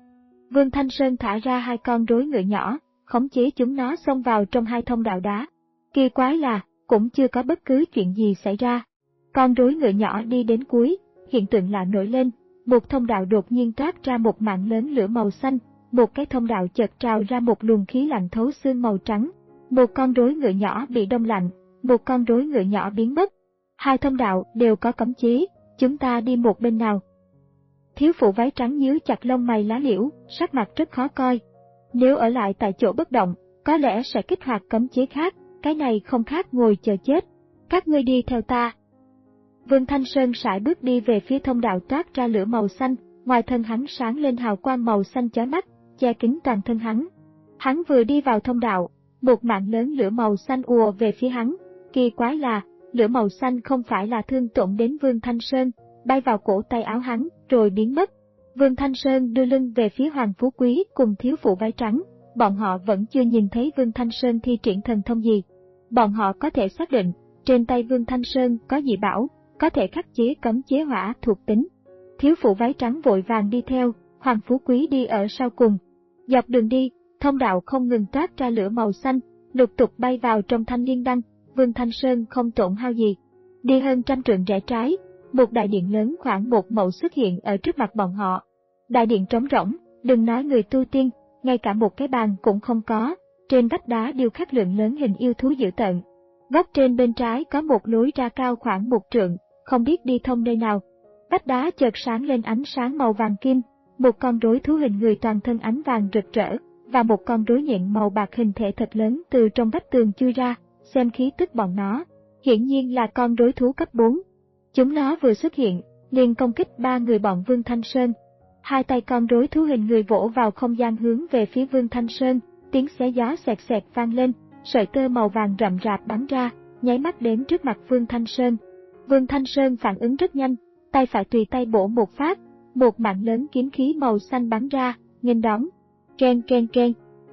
S1: Vương Thanh Sơn thả ra hai con rối ngựa nhỏ, khống chế chúng nó xông vào trong hai thông đạo đá. Kỳ quái là, cũng chưa có bất cứ chuyện gì xảy ra. Con rối ngựa nhỏ đi đến cuối, hiện tượng lạ nổi lên, một thông đạo đột nhiên toát ra một mạng lớn lửa màu xanh, một cái thông đạo chợt trào ra một luồng khí lạnh thấu xương màu trắng. Một con rối ngựa nhỏ bị đông lạnh, một con rối ngựa nhỏ biến mất. Hai thông đạo đều có cấm chế, chúng ta đi một bên nào? Thiếu phụ váy trắng nhíu chặt lông mày lá liễu, sắc mặt rất khó coi. Nếu ở lại tại chỗ bất động, có lẽ sẽ kích hoạt cấm chế khác, cái này không khác ngồi chờ chết. Các ngươi đi theo ta. Vương Thanh Sơn sải bước đi về phía thông đạo toát ra lửa màu xanh, ngoài thân hắn sáng lên hào quang màu xanh chói mắt, che kín toàn thân hắn. Hắn vừa đi vào thông đạo, một mạng lớn lửa màu xanh ùa về phía hắn. Kỳ quái là, lửa màu xanh không phải là thương tổn đến Vương Thanh Sơn, bay vào cổ tay áo hắn, rồi biến mất. Vương Thanh Sơn đưa lưng về phía Hoàng Phú Quý cùng thiếu phụ váy trắng, bọn họ vẫn chưa nhìn thấy Vương Thanh Sơn thi triển thần thông gì. Bọn họ có thể xác định, trên tay Vương Thanh Sơn có dị bảo, có thể khắc chế cấm chế hỏa thuộc tính. Thiếu phụ váy trắng vội vàng đi theo, Hoàng Phú Quý đi ở sau cùng. Dọc đường đi, thông đạo không ngừng toát ra lửa màu xanh, lục tục bay vào trong thanh liên đăng, Vương Thanh Sơn không tổn hao gì. Đi hơn trăm trượng rẽ trái, một đại điện lớn khoảng một mẫu xuất hiện ở trước mặt bọn họ. Đại điện trống rỗng, đừng nói người tu tiên, ngay cả một cái bàn cũng không có, trên vách đá điêu khắc lượng lớn hình yêu thú dữ tợn. Góc trên bên trái có một lối ra cao khoảng một trượng, không biết đi thông nơi nào. Vách đá chợt sáng lên ánh sáng màu vàng kim, một con rối thú hình người toàn thân ánh vàng rực rỡ, và một con rối nhện màu bạc hình thể thật lớn từ trong vách tường chui ra, xem khí tức bọn nó. Hiển nhiên là con rối thú cấp bốn. Chúng nó vừa xuất hiện, liền công kích ba người bọn Vương Thanh Sơn. Hai tay con rối thú hình người vỗ vào không gian hướng về phía Vương Thanh Sơn, tiếng xé gió xẹt xẹt vang lên, sợi tơ màu vàng rậm rạp bắn ra, nháy mắt đến trước mặt Vương Thanh Sơn. Vương Thanh Sơn phản ứng rất nhanh, tay phải tùy tay bổ một phát, một mạng lớn kiếm khí màu xanh bắn ra, nghênh đón. Ken ken ken.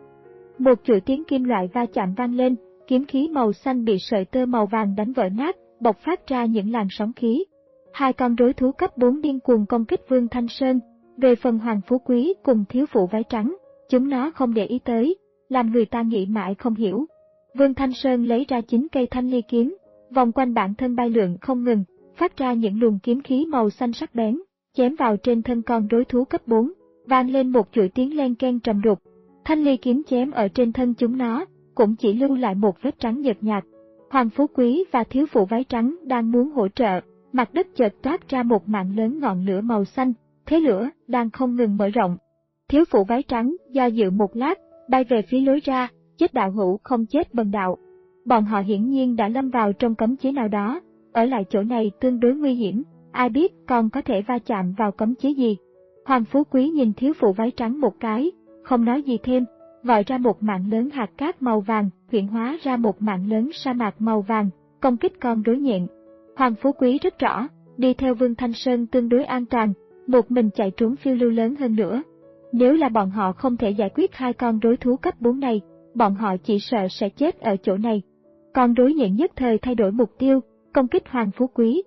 S1: Một chuỗi tiếng kim loại va chạm vang lên, kiếm khí màu xanh bị sợi tơ màu vàng đánh vỡ nát, bộc phát ra những làn sóng khí. Hai con rối thú cấp bốn điên cuồng công kích Vương Thanh Sơn. Về phần Hoàng Phú Quý cùng thiếu phụ váy trắng, chúng nó không để ý tới, làm người ta nghĩ mãi không hiểu. Vương Thanh Sơn lấy ra chín cây thanh ly kiếm, vòng quanh bản thân bay lượn không ngừng, phát ra những luồng kiếm khí màu xanh sắc bén, chém vào trên thân con rối thú cấp bốn, vang lên một chuỗi tiếng len ken trầm đục. Thanh ly kiếm chém ở trên thân chúng nó, cũng chỉ lưu lại một vết trắng nhợt nhạt. Hoàng Phú Quý và thiếu phụ váy trắng đang muốn hỗ trợ, mặt đất chợt toát ra một mạng lớn ngọn lửa màu xanh, thế lửa đang không ngừng mở rộng. Thiếu phụ váy trắng do dự một lát, bay về phía lối ra, chết đạo hữu không chết bần đạo. Bọn họ hiển nhiên đã lâm vào trong cấm chế nào đó, ở lại chỗ này tương đối nguy hiểm, ai biết còn có thể va chạm vào cấm chế gì. Hoàng Phú Quý nhìn thiếu phụ váy trắng một cái, không nói gì thêm, gọi ra một mạng lớn hạt cát màu vàng, huyễn hóa ra một mạng lớn sa mạc màu vàng, công kích con rối nhện. Hoàng Phú Quý rất rõ, đi theo Vương Thanh Sơn tương đối an toàn, một mình chạy trốn phiêu lưu lớn hơn nữa. Nếu là bọn họ không thể giải quyết hai con rối thú cấp bốn này, bọn họ chỉ sợ sẽ chết ở chỗ này. Con rối nhện nhất thời thay đổi mục tiêu, công kích Hoàng Phú Quý.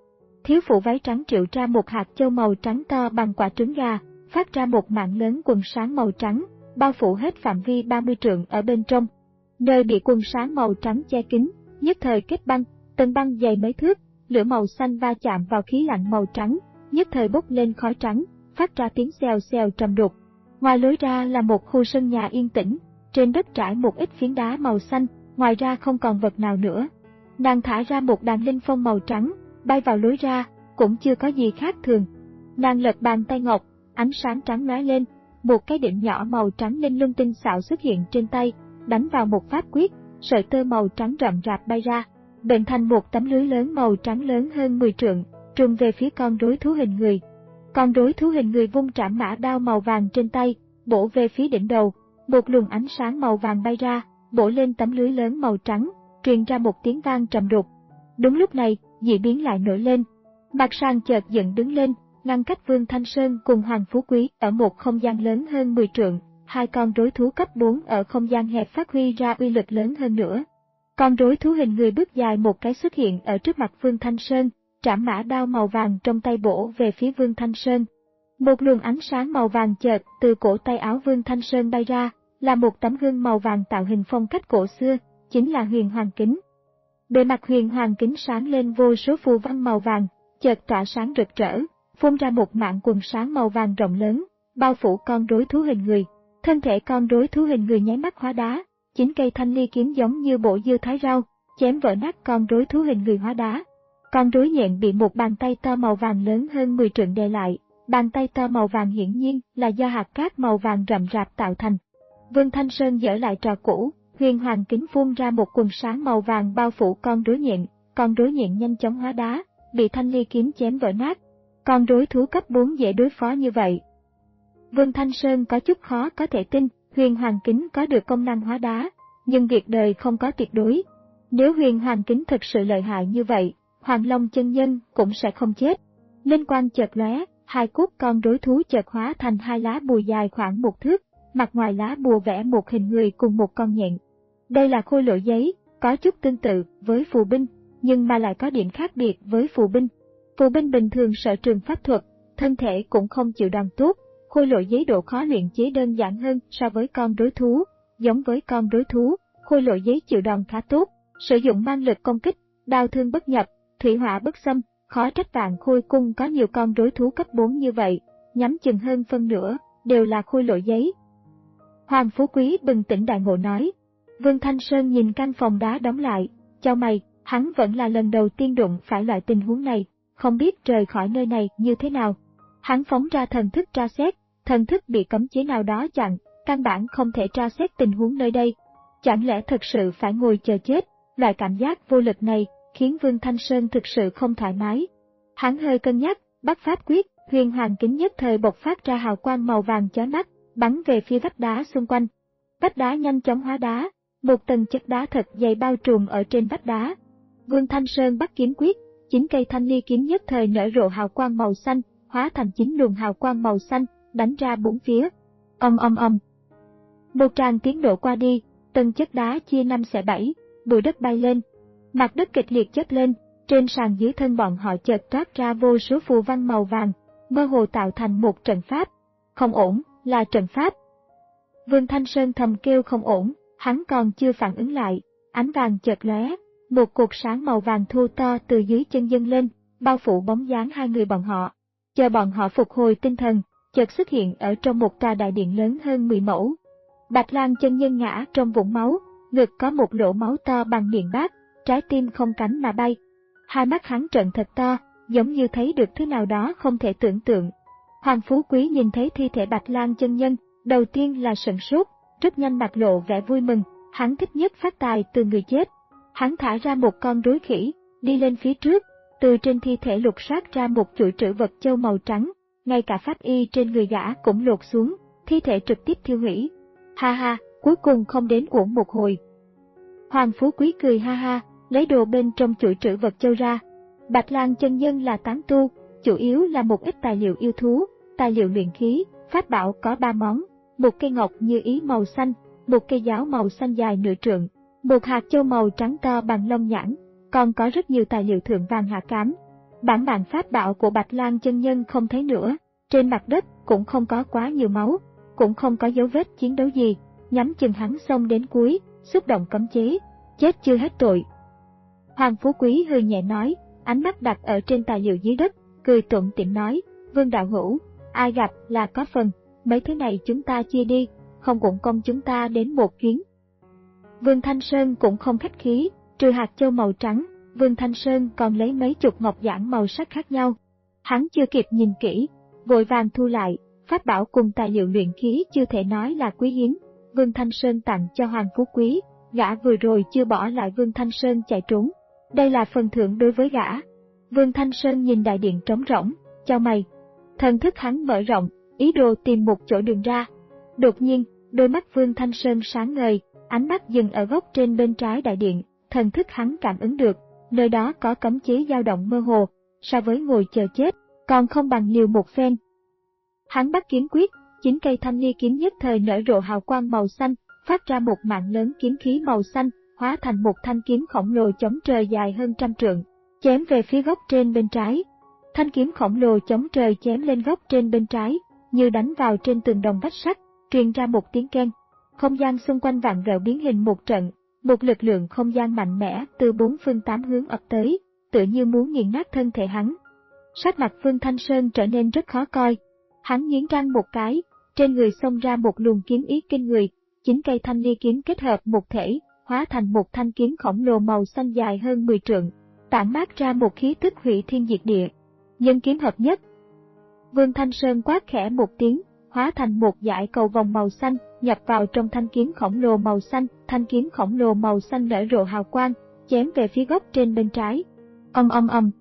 S1: Thiếu phụ váy trắng triệu ra một hạt châu màu trắng to bằng quả trứng gà, phát ra một mảng lớn quần sáng màu trắng, bao phủ hết phạm vi ba mươi trượng ở bên trong. Nơi bị quần sáng màu trắng che kín, nhất thời kết băng, tầng băng dày mấy thước, lửa màu xanh va chạm vào khí lạnh màu trắng, nhất thời bốc lên khói trắng, phát ra tiếng xèo xèo trầm đục. Ngoài lối ra là một khu sân nhà yên tĩnh, trên đất trải một ít phiến đá màu xanh, ngoài ra không còn vật nào nữa. Nàng thả ra một đàn linh phong màu trắng, bay vào lối ra, cũng chưa có gì khác thường. Nàng lật bàn tay ngọc, ánh sáng trắng lóe lên, một cái đỉnh nhỏ màu trắng linh lung tinh xảo xuất hiện trên tay, đánh vào một pháp quyết, sợi tơ màu trắng rậm rạp bay ra, bệnh thành một tấm lưới lớn màu trắng lớn hơn mười trượng, trùng về phía con rối thú hình người. Con rối thú hình người vung trảm mã đao màu vàng trên tay, bổ về phía đỉnh đầu, một luồng ánh sáng màu vàng bay ra, bổ lên tấm lưới lớn màu trắng, truyền ra một tiếng vang trầm đục. Đúng lúc này, dị biến lại nổi lên. Mạc Sàng chợt dựng đứng lên, ngăn cách Vương Thanh Sơn cùng Hoàng Phú Quý ở một không gian lớn hơn mười trượng, hai con rối thú cấp bốn ở không gian hẹp phát huy ra uy lực lớn hơn nữa. Con rối thú hình người bước dài một cái xuất hiện ở trước mặt Vương Thanh Sơn, trảm mã đao màu vàng trong tay bổ về phía Vương Thanh Sơn. Một luồng ánh sáng màu vàng chợt từ cổ tay áo Vương Thanh Sơn bay ra, là một tấm gương màu vàng tạo hình phong cách cổ xưa, chính là huyền hoàng kính. Bề mặt huyền hoàng kính sáng lên vô số phù văn màu vàng, chợt tỏa sáng rực rỡ, phun ra một mảng quần sáng màu vàng rộng lớn, bao phủ con rối thú hình người. Thân thể con rối thú hình người nháy mắt hóa đá, chín cây thanh ly kiếm giống như bộ dưa thái rau, chém vỡ nát con rối thú hình người hóa đá. Con rối nhện bị một bàn tay to màu vàng lớn hơn mười trượng đè lại, bàn tay to màu vàng hiển nhiên là do hạt cát màu vàng rậm rạp tạo thành. Vương Thanh Sơn dở lại trò cũ, huyền hoàng kính phun ra một quần sáng màu vàng bao phủ con rối nhện, con rối nhện nhanh chóng hóa đá, bị thanh ly kiếm chém vỡ nát. Con rối thú cấp bốn dễ đối phó như vậy. Vương Thanh Sơn có chút khó có thể tin, huyền hoàng kính có được công năng hóa đá, nhưng việc đời không có tuyệt đối. Nếu huyền hoàng kính thực sự lợi hại như vậy, Hoàng Long chân nhân cũng sẽ không chết. Linh quang chợt lóe, hai cốt con rối thú chợt hóa thành hai lá bùa dài khoảng một thước, mặt ngoài lá bùa vẽ một hình người cùng một con nhện. Đây là khôi lỗi giấy, có chút tương tự với phù binh, nhưng mà lại có điểm khác biệt với phù binh. Phù binh bình thường sở trường pháp thuật, thân thể cũng không chịu đòn tốt, khôi lỗi giấy độ khó luyện chế đơn giản hơn so với con rối thú. Giống với con rối thú, khôi lỗi giấy chịu đòn khá tốt, sử dụng mang lực công kích, đao thương bất nhập, thủy hỏa bất xâm, khó trách Vạn Khôi cung có nhiều con rối thú cấp bốn như vậy, nhắm chừng hơn phân nửa đều là khôi lỗi giấy. Hoàng Phú Quý bừng tỉnh đại ngộ nói. Vương Thanh Sơn nhìn căn phòng đá đóng lại, chau mày, hắn vẫn là lần đầu tiên đụng phải loại tình huống này, không biết rời khỏi nơi này như thế nào. Hắn phóng ra thần thức tra xét, thần thức bị cấm chế nào đó chặn, căn bản không thể tra xét tình huống nơi đây. Chẳng lẽ thực sự phải ngồi chờ chết? Loại cảm giác vô lực này khiến Vương Thanh Sơn thực sự không thoải mái. Hắn hơi cân nhắc, bắt pháp quyết, huyền hoàng kính nhất thời bộc phát ra hào quang màu vàng chói mắt, bắn về phía vách đá xung quanh. Vách đá nhanh chóng hóa đá, một tầng chất đá thật dày bao trùm ở trên vách đá. Vương Thanh Sơn bắt kiếm quyết, chín cây thanh ly kiếm nhất thời nở rộ hào quang màu xanh, hóa thành chín luồng hào quang màu xanh, đánh ra bốn phía. Ầm ầm ầm. Một tràng tiếng nổ qua đi, tầng chất đá chia năm xẻ bảy, bụi đất bay lên, mặt đất kịch liệt chớp lên, trên sàn dưới thân bọn họ chợt toát ra vô số phù văn màu vàng, mơ hồ tạo thành một trận pháp. Không ổn, là trận pháp. Vương Thanh Sơn thầm kêu không ổn, hắn còn chưa phản ứng lại, ánh vàng chợt lóe, một cột sáng màu vàng thu to từ dưới chân dâng lên, bao phủ bóng dáng hai người bọn họ. Chờ bọn họ phục hồi tinh thần, chợt xuất hiện ở trong một tòa đại điện lớn hơn mười mẫu. Bạch Lang chân nhân ngã trong vũng máu, ngực có một lỗ máu to bằng miệng bát, trái tim không cánh mà bay. Hai mắt hắn trợn thật to, giống như thấy được thứ nào đó không thể tưởng tượng. Hoàng Phú Quý nhìn thấy thi thể Bạch Lang chân nhân, đầu tiên là sửng sốt, rất nhanh mặt lộ vẻ vui mừng, hắn thích nhất phát tài từ người chết. Hắn thả ra một con rối khỉ, đi lên phía trước, từ trên thi thể lục soát ra một chuỗi trữ vật châu màu trắng, ngay cả pháp y trên người gã cũng lột xuống, thi thể trực tiếp thiêu hủy. Ha ha, cuối cùng không đến uổng một hồi. Hoàng Phú Quý cười ha ha, lấy đồ bên trong chuỗi trữ vật châu ra. Bạch Lang chân nhân là tán tu, chủ yếu là một ít tài liệu yêu thú, tài liệu luyện khí, pháp bảo có ba món, một cây ngọc như ý màu xanh, một cây giáo màu xanh dài nửa trượng, một hạt châu màu trắng to bằng lông nhãn, còn có rất nhiều tài liệu thượng vàng hạ cám. Bản mạng pháp bảo của Bạch Lang chân nhân không thấy nữa, trên mặt đất cũng không có quá nhiều máu, cũng không có dấu vết chiến đấu gì, nhắm chừng hắn xông đến cuối, xúc động cấm chế, chết chưa hết tội. Hoàng Phú Quý hừ nhẹ nói, ánh mắt đặt ở trên tài liệu dưới đất, cười tủm tỉm nói, Vương đạo hữu, ai gặp là có phần, mấy thứ này chúng ta chia đi, không uổng công chúng ta đến một chuyến. Vương Thanh Sơn cũng không khách khí, trừ hạt châu màu trắng, Vương Thanh Sơn còn lấy mấy chục ngọc giản màu sắc khác nhau. Hắn chưa kịp nhìn kỹ, vội vàng thu lại, pháp bảo cùng tài liệu luyện khí chưa thể nói là quý hiếm. Vương Thanh Sơn tặng cho Hoàng Phú Quý, gã vừa rồi chưa bỏ lại Vương Thanh Sơn chạy trốn. Đây là phần thưởng đối với gã. Vương Thanh Sơn nhìn đại điện trống rỗng, chau mày. Thần thức hắn mở rộng, ý đồ tìm một chỗ đường ra. Đột nhiên, đôi mắt Vương Thanh Sơn sáng ngời, ánh mắt dừng ở góc trên bên trái đại điện, thần thức hắn cảm ứng được, nơi đó có cấm chế dao động mơ hồ, so với ngồi chờ chết, còn không bằng liều một phen. Hắn bắt kiếm quyết, chín cây thanh ly kiếm nhất thời nở rộ hào quang màu xanh, phát ra một mạng lớn kiếm khí màu xanh, hóa thành một thanh kiếm khổng lồ chống trời dài hơn trăm trượng, chém về phía góc trên bên trái. Thanh kiếm khổng lồ chống trời chém lên góc trên bên trái, như đánh vào trên tường đồng vách sắt, truyền ra một tiếng keng. Không gian xung quanh vặn vẹo biến hình một trận, một lực lượng không gian mạnh mẽ từ bốn phương tám hướng ập tới, tựa như muốn nghiền nát thân thể hắn. Sắc mặt Vương Thanh Sơn trở nên rất khó coi. Hắn nghiến răng một cái, trên người xông ra một luồng kiếm ý kinh người, chín cây thanh ly kiếm kết hợp một thể, hóa thành một thanh kiếm khổng lồ màu xanh dài hơn mười trượng, tản mát ra một khí tức hủy thiên diệt địa. Nhân kiếm hợp nhất. Vương Thanh Sơn quát khẽ một tiếng, hóa thành một dải cầu vòng màu xanh, nhập vào trong thanh kiếm khổng lồ màu xanh, thanh kiếm khổng lồ màu xanh nở rộ hào quang, chém về phía góc trên bên trái. Ầm ầm ầm.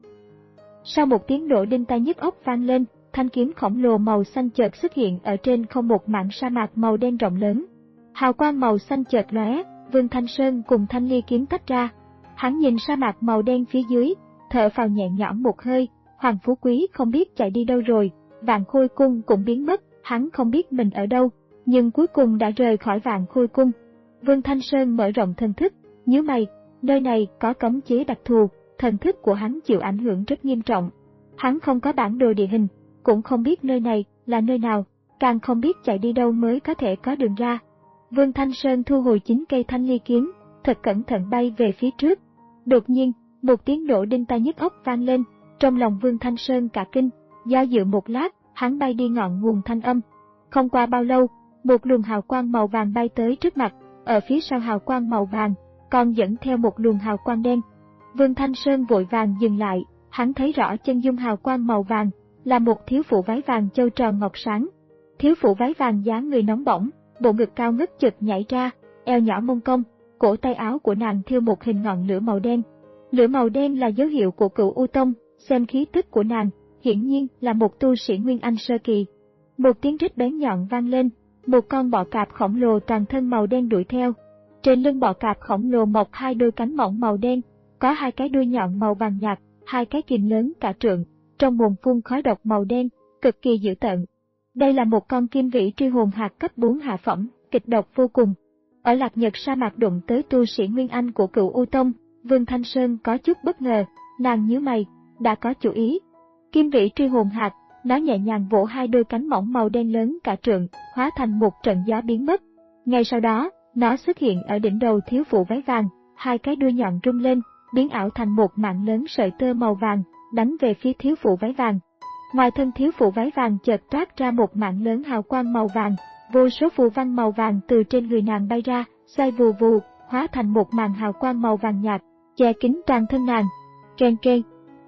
S1: Sau một tiếng nổ đinh tai nhức óc vang lên, thanh kiếm khổng lồ màu xanh chợt xuất hiện ở trên không một mảng sa mạc màu đen rộng lớn. Hào quang màu xanh chợt lóe, Vương Thanh Sơn cùng thanh ly kiếm tách ra. Hắn nhìn sa mạc màu đen phía dưới, thở phào nhẹ nhõm một hơi. Hoàng Phú Quý không biết chạy đi đâu rồi, Vạn Khôi Cung cũng biến mất, hắn không biết mình ở đâu, nhưng cuối cùng đã rời khỏi Vạn Khôi Cung. Vương Thanh Sơn mở rộng thần thức, nhíu mày, nơi này có cấm chế đặc thù, thần thức của hắn chịu ảnh hưởng rất nghiêm trọng. Hắn không có bản đồ địa hình, cũng không biết nơi này là nơi nào, càng không biết chạy đi đâu mới có thể có đường ra. Vương Thanh Sơn thu hồi chín cây thanh ly kiếm, thật cẩn thận bay về phía trước. Đột nhiên, một tiếng nổ đinh tai nhức óc vang lên, trong lòng Vương Thanh Sơn cả kinh, do dự một lát, hắn bay đi ngọn nguồn thanh âm. Không qua bao lâu, một luồng hào quang màu vàng bay tới trước mặt, ở phía sau hào quang màu vàng, còn dẫn theo một luồng hào quang đen. Vương Thanh Sơn vội vàng dừng lại, hắn thấy rõ chân dung hào quang màu vàng, là một thiếu phụ váy vàng châu tròn ngọc sáng. Thiếu phụ váy vàng dáng người nóng bỏng, bộ ngực cao ngất chực nhảy ra, eo nhỏ mông cong, cổ tay áo của nàng thiêu một hình ngọn lửa màu đen. Lửa màu đen là dấu hiệu của Cửu U Tông, xem khí tức của nàng, hiển nhiên là một tu sĩ Nguyên Anh sơ kỳ. Một tiếng rít bén nhọn vang lên, một con bọ cạp khổng lồ toàn thân màu đen đuổi theo. Trên lưng bọ cạp khổng lồ mọc hai đôi cánh mỏng màu đen, có hai cái đuôi nhọn màu vàng nhạt, hai cái kìm lớn cả trượng, trong mồm phun khói độc màu đen, cực kỳ dữ tợn. Đây là một con kim vĩ truy hồn hạt cấp bốn hạ phẩm, kịch độc vô cùng. Ở Lạc Nhật sa mạc đụng tới tu sĩ Nguyên Anh của Cửu U Tông, Vương Thanh Sơn có chút bất ngờ, nàng nhíu mày, đã có chủ ý. Kim vĩ truy hồn hạt, nó nhẹ nhàng vỗ hai đôi cánh mỏng màu đen lớn cả trượng, hóa thành một trận gió biến mất. Ngay sau đó, nó xuất hiện ở đỉnh đầu thiếu phụ váy vàng, hai cái đuôi nhọn rung lên, biến ảo thành một mạng lớn sợi tơ màu vàng, đánh về phía thiếu phụ váy vàng. Ngoài thân thiếu phụ váy vàng chợt toát ra một mạng lớn hào quang màu vàng, vô số phù văn màu vàng từ trên người nàng bay ra, xoay vù vù, hóa thành một màn hào quang màu vàng nhạt, che kín toàn thân nàng. Keng keng.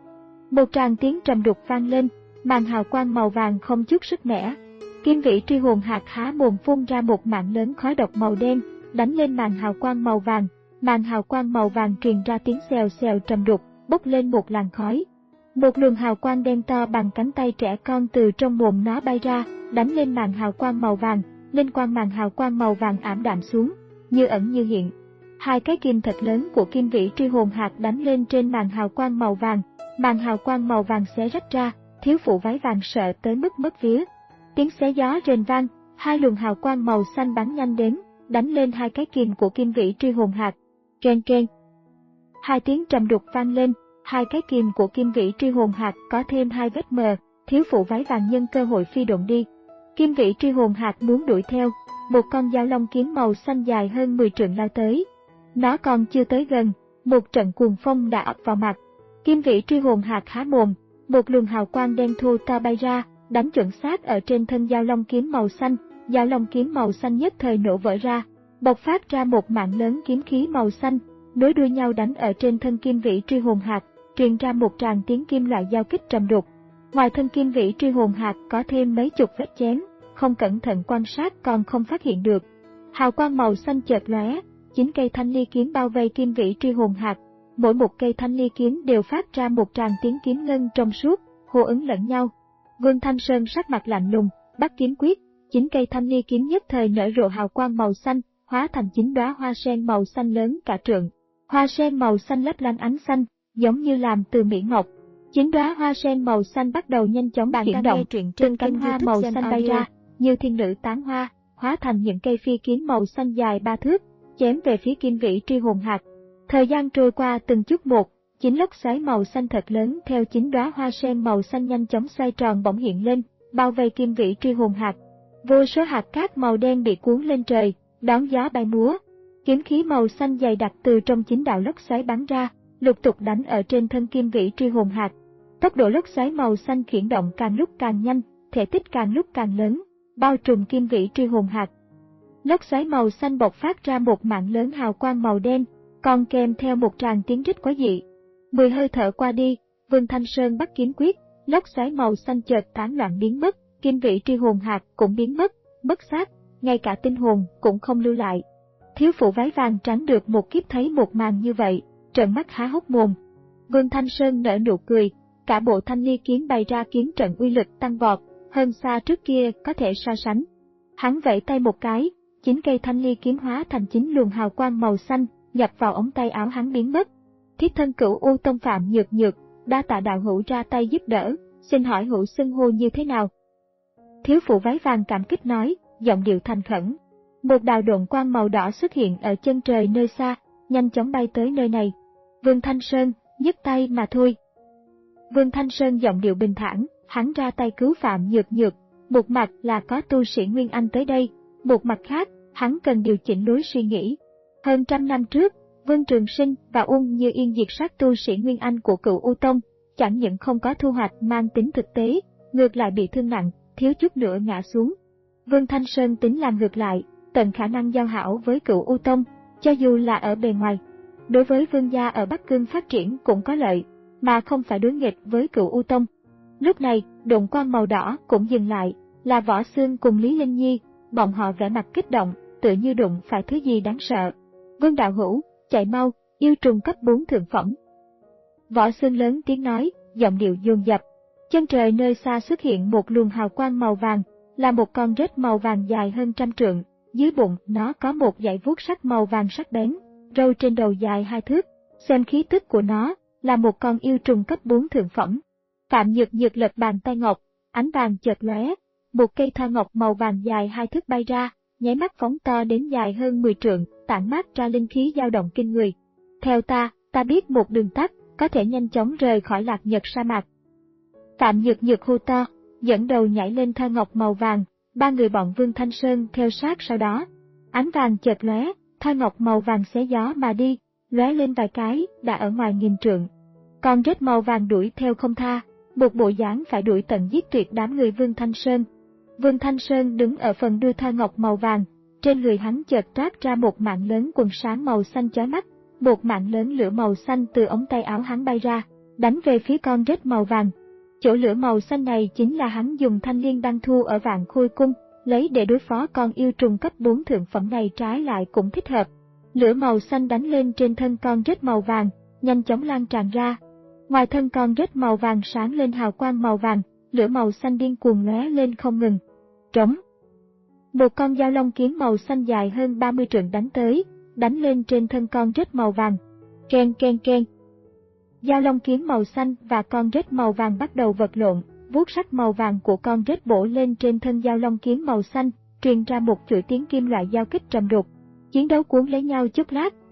S1: Một tràng tiếng trầm đục vang lên, màn hào quang màu vàng không chút sức mẻ. Kim vĩ truy hồn hạt há mồm phun ra một mạng lớn khói độc màu đen, đánh lên màn hào quang màu vàng. Màn hào quang màu vàng truyền ra tiếng xèo xèo trầm đục, bốc lên một làn khói. Một luồng hào quang đen to bằng cánh tay trẻ con từ trong mồm nó bay ra, đánh lên màn hào quang màu vàng. Lên quang màn hào quang màu vàng ảm đạm xuống, như ẩn như hiện. Hai cái kim thật lớn của kim vĩ truy hồn hạt đánh lên trên màn hào quang màu vàng, màn hào quang màu vàng xé rách ra, thiếu phụ váy vàng sợ tới mức mất vía. Tiếng xé gió rền vang, hai luồng hào quang màu xanh bắn nhanh đến, đánh lên hai cái kìm của kim vĩ truy hồn hạt. Keng keng. Hai tiếng trầm đục vang lên, hai cái kìm của Kim Vĩ Tri Hồn Hạc có thêm hai vết mờ, thiếu phụ váy vàng nhân cơ hội phi độn đi. Kim Vĩ Tri Hồn Hạc muốn đuổi theo, một con dao long kiếm màu xanh dài hơn mười trượng lao tới. Nó còn chưa tới gần, một trận cuồng phong đã ập vào mặt. Kim Vĩ Tri Hồn Hạc há mồm, một luồng hào quang đen thô to bay ra, đánh chuẩn xác ở trên thân dao long kiếm màu xanh. Dao long kiếm màu xanh nhất thời nổ vỡ ra, bộc phát ra một mạng lớn kiếm khí màu xanh, nối đuôi nhau đánh ở trên thân Kim Vĩ Tri Hồn Hạc, truyền ra một tràng tiếng kim loại giao kích trầm đục. Ngoài thân Kim Vĩ Tri Hồn Hạc có thêm mấy chục vết chém, không cẩn thận quan sát còn không phát hiện được. Hào quang màu xanh chợt lóe, chín cây thanh ly kiếm bao vây Kim Vĩ Tri Hồn Hạc, mỗi một cây thanh ly kiếm đều phát ra một tràng tiếng kiếm ngân trong suốt, hô ứng lẫn nhau. Vương Thanh Sơn sắc mặt lạnh lùng, bắt kiếm quyết, chín cây thanh ly kiếm nhất thời nở rộ hào quang màu xanh, hóa thành chín đóa hoa sen màu xanh lớn cả trượng. Hoa sen màu xanh lấp lánh ánh xanh, giống như làm từ mỹ ngọc. Chín đóa hoa sen màu xanh bắt đầu nhanh chóng chuyển động, từng cánh hoa màu xanh bay ra, như thiên nữ tán hoa, hóa thành những cây phi kiếm màu xanh dài ba thước, chém về phía Kim Vĩ Tri Hồn Hạc. Thời gian trôi qua từng chút một, chín lốc xoáy màu xanh thật lớn theo chín đóa hoa sen màu xanh nhanh chóng xoay tròn bỗng hiện lên, bao vây Kim Vĩ Tri Hồn Hạc. Vô số hạt cát màu đen bị cuốn lên trời, đón gió bay múa. Kiếm khí màu xanh dày đặc từ trong chín đạo lốc xoáy bắn ra, lục tục đánh ở trên thân Kim Vĩ Tri Hồn Hạc. Tốc độ lốc xoáy màu xanh chuyển động càng lúc càng nhanh, thể tích càng lúc càng lớn, bao trùm Kim Vĩ Tri Hồn Hạc. Lốc xoáy màu xanh bộc phát ra một mạng lớn hào quang màu đen, còn kèm theo một tràng tiếng rít quái dị. Mười hơi thở qua đi, Vương Thanh Sơn bắt kiếm quyết, lốc xoáy màu xanh chợt tán loạn biến mất, Kim Vĩ Tri Hồn Hạc cũng biến mất, mất xác, ngay cả tinh hồn cũng không lưu lại. Thiếu phụ váy vàng tránh được một kiếp thấy một màn như vậy, trợn mắt há hốc mồm. Vương Thanh Sơn nở nụ cười, cả bộ thanh ly kiếm bày ra kiếm trận uy lực tăng vọt, hơn xa trước kia có thể so sánh. Hắn vẫy tay một cái, chín cây thanh ly kiếm hóa thành chín luồng hào quang màu xanh, nhập vào ống tay áo hắn biến mất. Thiếp thân Cửu U Tông Phạm Nhược Nhược, đa tạ đạo hữu ra tay giúp đỡ, xin hỏi hữu xưng hô như thế nào? Thiếu phụ váy vàng cảm kích nói, giọng điệu thành khẩn. Một đạo độn quang màu đỏ xuất hiện ở chân trời nơi xa, nhanh chóng bay tới nơi này. Vương Thanh Sơn, nhấc tay mà thôi. Vương Thanh Sơn giọng điệu bình thản, hắn ra tay cứu Phạm Nhược Nhược, một mặt là có tu sĩ Nguyên Anh tới đây, một mặt khác, hắn cần điều chỉnh lối suy nghĩ. Hơn trăm năm trước, Vương Trường Sinh và Ung Như Yên diệt sát tu sĩ Nguyên Anh của Cửu U Tông, chẳng những không có thu hoạch mang tính thực tế, ngược lại bị thương nặng, thiếu chút nữa ngã xuống. Vương Thanh Sơn tính làm ngược lại, tận khả năng giao hảo với Cửu U Tông, cho dù là ở bề ngoài. Đối với Vương gia ở Bắc Cương phát triển cũng có lợi, mà không phải đối nghịch với Cửu U Tông. Lúc này, độn quang màu đỏ cũng dừng lại, là Võ Xương cùng Lý Linh Nhi, bọn họ vẻ mặt kích động, tựa như đụng phải thứ gì đáng sợ. Vương đạo hữu, chạy mau, yêu trùng cấp bốn thượng phẩm. Võ Xương lớn tiếng nói, giọng điệu dồn dập. Chân trời nơi xa xuất hiện một luồng hào quang màu vàng, là một con rết màu vàng dài hơn trăm trượng, dưới bụng nó có một dải vuốt sắc màu vàng sắc bén, râu trên đầu dài hai thước, xem khí tức của nó, là một con yêu trùng cấp bốn thượng phẩm. Phạm Nhược Nhược lật bàn tay ngọc, ánh vàng chợt lóe, một cây thoa ngọc màu vàng dài hai thước bay ra, nháy mắt phóng to đến dài hơn mười trượng, tản mát ra linh khí dao động kinh người. Theo ta, ta biết một đường tắt, có thể nhanh chóng rời khỏi Lạc Nhật sa mạc. Phạm Nhược Nhược hô to, dẫn đầu nhảy lên thoa ngọc màu vàng, ba người bọn Vương Thanh Sơn theo sát sau đó. Ánh vàng chợt lóe, thoa ngọc màu vàng xé gió mà đi, lóe lên vài cái, đã ở ngoài nghìn trượng. Con rết màu vàng đuổi theo không tha, một bộ dáng phải đuổi tận giết tuyệt đám người Vương Thanh Sơn. Vương Thanh Sơn đứng ở phần đuôi thoa ngọc màu vàng, trên người hắn chợt toát ra một mạng lớn quần sáng màu xanh chói mắt, một mạng lớn lửa màu xanh từ ống tay áo hắn bay ra, đánh về phía con rết màu vàng. Chỗ lửa màu xanh này chính là hắn dùng thanh liên đăng thu ở Vạn Khôi Cung, lấy để đối phó con yêu trùng cấp bốn thượng phẩm này, trái lại cũng thích hợp. Lửa màu xanh đánh lên trên thân con rết màu vàng, nhanh chóng lan tràn ra. Ngoài thân con rết màu vàng sáng lên hào quang màu vàng, lửa màu xanh điên cuồng lóe lên không ngừng. Trống. Một con dao long kiếm màu xanh dài hơn ba mươi trượng đánh tới, đánh lên trên thân con rết màu vàng. Ken ken ken. Dao long kiếm màu xanh và con rết màu vàng bắt đầu vật lộn, vuốt sắc màu vàng của con rết bổ lên trên thân dao long kiếm màu xanh, truyền ra một chuỗi tiếng kim loại giao kích trầm đục. Chiến đấu cuốn lấy nhau chốc lát,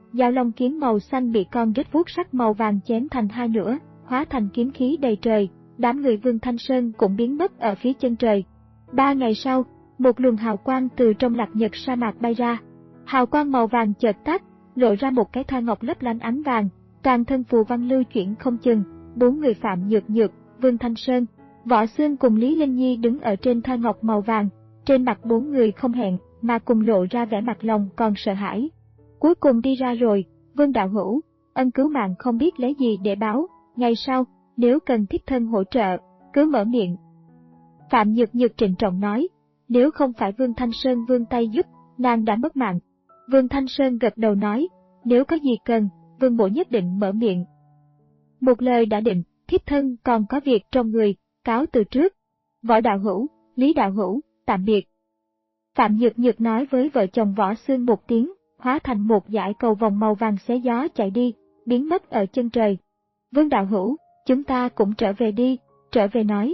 S1: dao long kiếm màu xanh bị con rết vuốt sắc màu vàng chém thành hai nửa, hóa thành kiếm khí đầy trời. Đám người Vương Thanh Sơn cũng biến mất ở phía chân trời. Ba ngày sau, một luồng hào quang từ trong lạc nhật sa mạc bay ra. Hào quang màu vàng chợt tắt, lộ ra một cái thoi ngọc lấp lánh ánh vàng, toàn thân phù văn lưu chuyển không chừng. Bốn người Phạm Nhược Nhược, Vương Thanh Sơn, Võ Xương cùng Lý Linh Nhi đứng ở trên thoi ngọc màu vàng. Trên mặt bốn người không hẹn mà cùng lộ ra vẻ mặt lòng còn sợ hãi. Cuối cùng đi ra rồi, Vương đạo hữu, ân cứu mạng không biết lấy gì để báo, ngày sau, nếu cần thiếp thân hỗ trợ, cứ mở miệng. Phạm Nhược Nhược trịnh trọng nói, nếu không phải Vương Thanh Sơn vươn tay giúp, nàng đã mất mạng. Vương Thanh Sơn gật đầu nói, nếu có gì cần, Vương mỗ nhất định mở miệng. Một lời đã định, thiếp thân còn có việc trong người, cáo từ trước. Võ đạo hữu, Lý đạo hữu, tạm biệt. Phạm Nhược Nhược nói với vợ chồng Võ Xương một tiếng, hóa thành một dải cầu vòng màu vàng xé gió chạy đi, biến mất ở chân trời. Vương đạo hữu, chúng ta cũng trở về đi, trở về nói.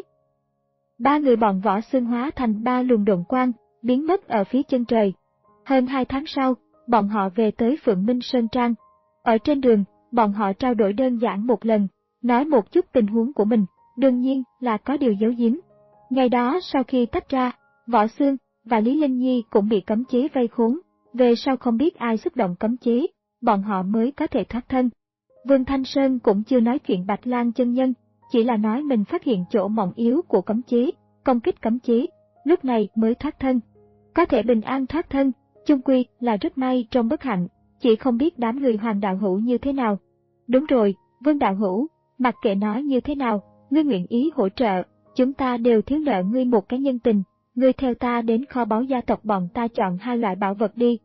S1: Ba người bọn Võ Xương hóa thành ba luồng độn quang, biến mất ở phía chân trời. Hơn hai tháng sau, bọn họ về tới Phượng Minh Sơn Trang. Ở trên đường, bọn họ trao đổi đơn giản một lần, nói một chút tình huống của mình, đương nhiên là có điều giấu giếm. Ngày đó sau khi tách ra, Võ Xương và Lý Linh Nhi cũng bị cấm chế vây khốn, về sau không biết ai xúc động cấm chế, bọn họ mới có thể thoát thân. Vương Thanh Sơn cũng chưa nói chuyện Bạch Lang chân nhân, chỉ là nói mình phát hiện chỗ mỏng yếu của cấm chế, công kích cấm chế, lúc này mới thoát thân. Có thể bình an thoát thân, chung quy là rất may trong bất hạnh, chỉ không biết đám người Hoàng đạo hữu như thế nào. Đúng rồi, Vương đạo hữu, mặc kệ nói như thế nào, ngươi nguyện ý hỗ trợ, chúng ta đều thiếu nợ ngươi một cái nhân tình, ngươi theo ta đến kho báu gia tộc bọn ta chọn hai loại bảo vật đi.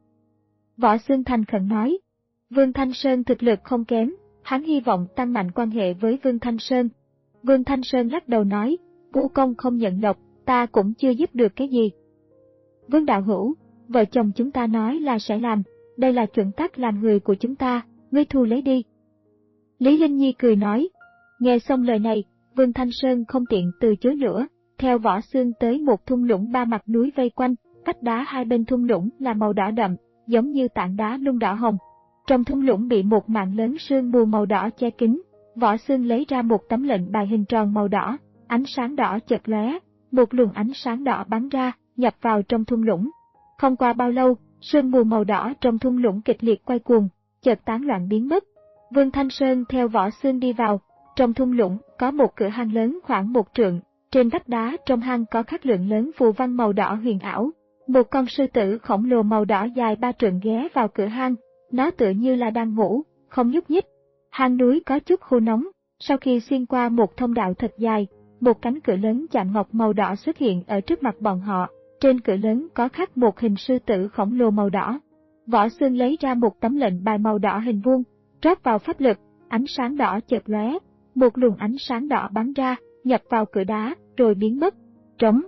S1: Võ Xương thành khẩn nói, Vương Thanh Sơn thực lực không kém, hắn hy vọng tăng mạnh quan hệ với Vương Thanh Sơn. Vương Thanh Sơn lắc đầu nói, vũ công không nhận lộc, ta cũng chưa giúp được cái gì. Vương đạo hữu, vợ chồng chúng ta nói là sẽ làm, đây là chuẩn tắc làm người của chúng ta, ngươi thu lấy đi. Lý Linh Nhi cười nói, nghe xong lời này, Vương Thanh Sơn không tiện từ chối nữa, theo Võ Xương tới một thung lũng ba mặt núi vây quanh, vách đá hai bên thung lũng là màu đỏ đậm, giống như tảng đá nung đỏ hồng. Trong thung lũng bị một mảng lớn sương mù màu đỏ che kín, Võ Xương lấy ra một tấm lệnh bài hình tròn màu đỏ, ánh sáng đỏ chợt lóe, một luồng ánh sáng đỏ bắn ra, nhập vào trong thung lũng. Không qua bao lâu, sương mù màu đỏ trong thung lũng kịch liệt quay cuồng, chợt tán loạn biến mất. Vương Thanh Sơn theo Võ Xương đi vào, trong thung lũng có một cửa hang lớn khoảng một trượng, trên vách đá trong hang có khắc lượng lớn phù văn màu đỏ huyền ảo. Một con sư tử khổng lồ màu đỏ dài ba trượng ghé vào cửa hang, nó tựa như là đang ngủ, không nhúc nhích. Hang núi có chút khô nóng, sau khi xuyên qua một thông đạo thật dài, một cánh cửa lớn chạm ngọc màu đỏ xuất hiện ở trước mặt bọn họ, trên cửa lớn có khắc một hình sư tử khổng lồ màu đỏ. Võ Xương lấy ra một tấm lệnh bài màu đỏ hình vuông, rót vào pháp lực, ánh sáng đỏ chợt lóe, một luồng ánh sáng đỏ bắn ra, nhập vào cửa đá, rồi biến mất. Trống.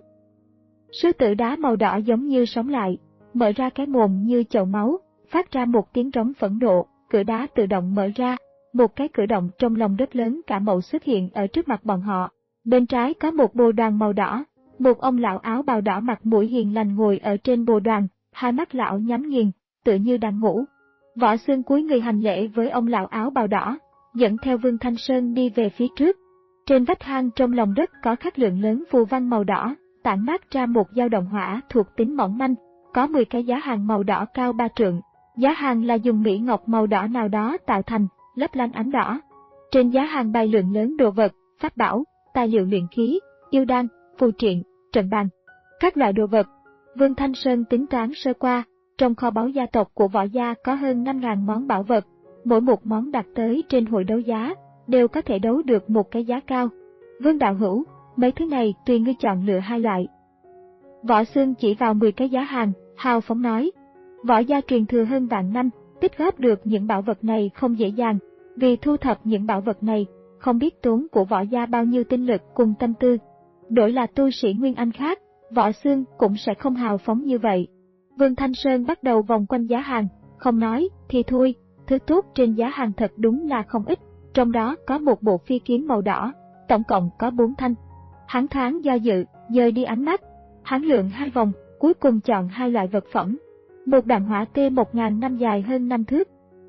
S1: Sư tử đá màu đỏ giống như sống lại, mở ra cái mồm như chậu máu, phát ra một tiếng rống phẫn nộ, cửa đá tự động mở ra, một cái cửa động trong lòng đất lớn cả màu xuất hiện ở trước mặt bọn họ. Bên trái có một bồ đoàn màu đỏ, một ông lão áo bào đỏ mặt mũi hiền lành ngồi ở trên bồ đoàn, hai mắt lão nhắm nghiền, tựa như đang ngủ. Võ Xương cúi người hành lễ với ông lão áo bào đỏ, dẫn theo Vương Thanh Sơn đi về phía trước. Trên vách hang trong lòng đất có khắc lượng lớn phù văn màu đỏ, tản mát ra một dao động hỏa thuộc tính mỏng manh, có mười cái giá hàng màu đỏ cao ba trượng. Giá hàng là dùng mỹ ngọc màu đỏ nào đó tạo thành, lấp lánh ánh đỏ. Trên giá hàng bày lượng lớn đồ vật, pháp bảo, tài liệu luyện khí, yêu đan, phù triện, trận bàn, các loại đồ vật. Vương Thanh Sơn tính toán sơ qua, trong kho báu gia tộc của Võ gia có hơn năm nghìn món bảo vật, mỗi một món đặt tới trên hội đấu giá, đều có thể đấu được một cái giá cao. Vương đạo hữu, mấy thứ này tùy ngươi chọn lựa hai loại. Võ Xương chỉ vào mười cái giá hàng, hào phóng nói. Võ gia truyền thừa hơn vạn năm, tích góp được những bảo vật này không dễ dàng, vì thu thập những bảo vật này, không biết tốn của Võ gia bao nhiêu tinh lực cùng tâm tư. Đổi là tu sĩ Nguyên Anh khác, Võ Xương cũng sẽ không hào phóng như vậy. Vương Thanh Sơn bắt đầu vòng quanh giá hàng, không nói, thì thôi, thứ tốt trên giá hàng thật đúng là không ít, trong đó có một bộ phi kiếm màu đỏ, tổng cộng có bốn thanh. Hắn thoáng do dự, dời đi ánh mắt, hắn lượn hai vòng, cuối cùng chọn hai loại vật phẩm. Một đạn hỏa T một nghìn năm dài hơn năm thước,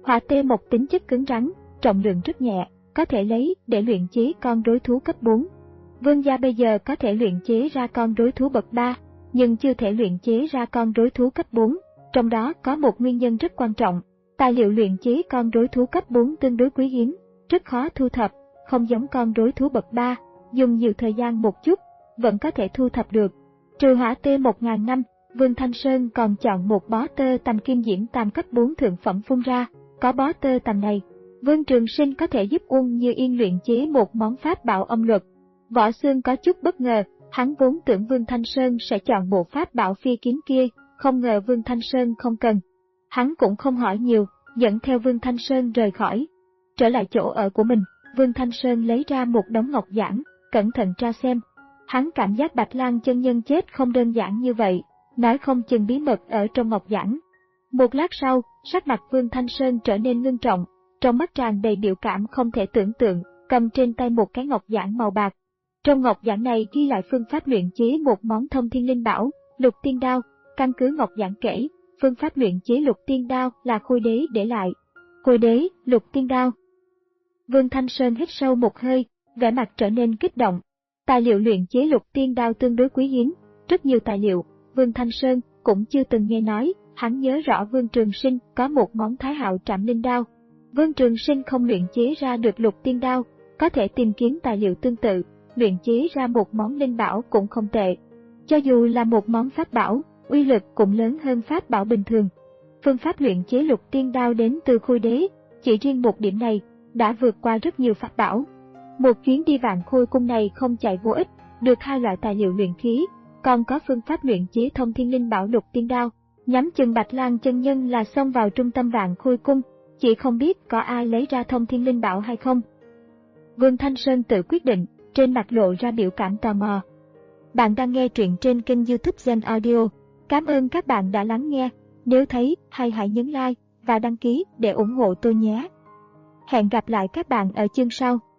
S1: Hỏa T một tính chất cứng rắn, trọng lượng rất nhẹ, có thể lấy để luyện chế con đối thú cấp bốn. Vương gia bây giờ có thể luyện chế ra con đối thú bậc ba, nhưng chưa thể luyện chế ra con đối thú cấp bốn, trong đó có một nguyên nhân rất quan trọng. Tài liệu luyện chế con đối thú cấp bốn tương đối quý hiếm, rất khó thu thập, không giống con đối thú bậc ba, dùng nhiều thời gian một chút, vẫn có thể thu thập được. Trừ Hỏa T một nghìn năm, Vương Thanh Sơn còn chọn một bó tơ tằm kim diễm tam cấp bốn thượng phẩm phun ra, có bó tơ tằm này, Vương Trường Sinh có thể giúp Uông Như Yên luyện chế một món pháp bảo âm luật. Võ Xương có chút bất ngờ, hắn vốn tưởng Vương Thanh Sơn sẽ chọn bộ pháp bảo phi kiếm kia, không ngờ Vương Thanh Sơn không cần. Hắn cũng không hỏi nhiều, dẫn theo Vương Thanh Sơn rời khỏi. Trở lại chỗ ở của mình, Vương Thanh Sơn lấy ra một đống ngọc giản, cẩn thận tra xem. Hắn cảm giác Bạch Lang chân nhân chết không đơn giản như vậy, nói không chừng bí mật ở trong ngọc giản. Một lát sau, sắc mặt Vương Thanh Sơn trở nên ngưng trọng, trong mắt tràn đầy biểu cảm không thể tưởng tượng, cầm trên tay một cái ngọc giản màu bạc. Trong ngọc giản này ghi lại phương pháp luyện chế một món thông thiên linh bảo, Lục Tiên Đao. Căn cứ ngọc giản kể, phương pháp luyện chế Lục Tiên Đao là Khôi Đế để lại. Khôi Đế, Lục Tiên Đao. Vương Thanh Sơn hít sâu một hơi, vẻ mặt trở nên kích động. Tài liệu luyện chế Lục Tiên Đao tương đối quý hiếm, rất nhiều tài liệu, Vương Thanh Sơn cũng chưa từng nghe nói. Hắn nhớ rõ Vương Trường Sinh có một món Thái Hạo Trảm Linh Đao. Vương Trường Sinh không luyện chế ra được Lục Tiên Đao, có thể tìm kiếm tài liệu tương tự, luyện chế ra một món linh bảo cũng không tệ. Cho dù là một món pháp bảo, uy lực cũng lớn hơn pháp bảo bình thường. Phương pháp luyện chế Lục Tiên Đao đến từ Khôi Đế, chỉ riêng một điểm này đã vượt qua rất nhiều pháp bảo. Một chuyến đi Vạn Khôi Cung này không chạy vô ích, được hai loại tài liệu luyện khí, còn có phương pháp luyện chế thông thiên linh bảo Lục Tiên Đao. Nhắm chừng Bạch Lang chân nhân là xông vào trung tâm Vạn Khôi Cung, chỉ không biết có ai lấy ra thông thiên linh bảo hay không. Vương Thanh Sơn tự quyết định, trên mặt lộ ra biểu cảm tò mò. Bạn đang nghe truyện trên kênh YouTube Gen Audio. Cảm ơn các bạn đã lắng nghe. Nếu thấy hay hãy nhấn like và đăng ký để ủng hộ tôi nhé. Hẹn gặp lại các bạn ở chương sau.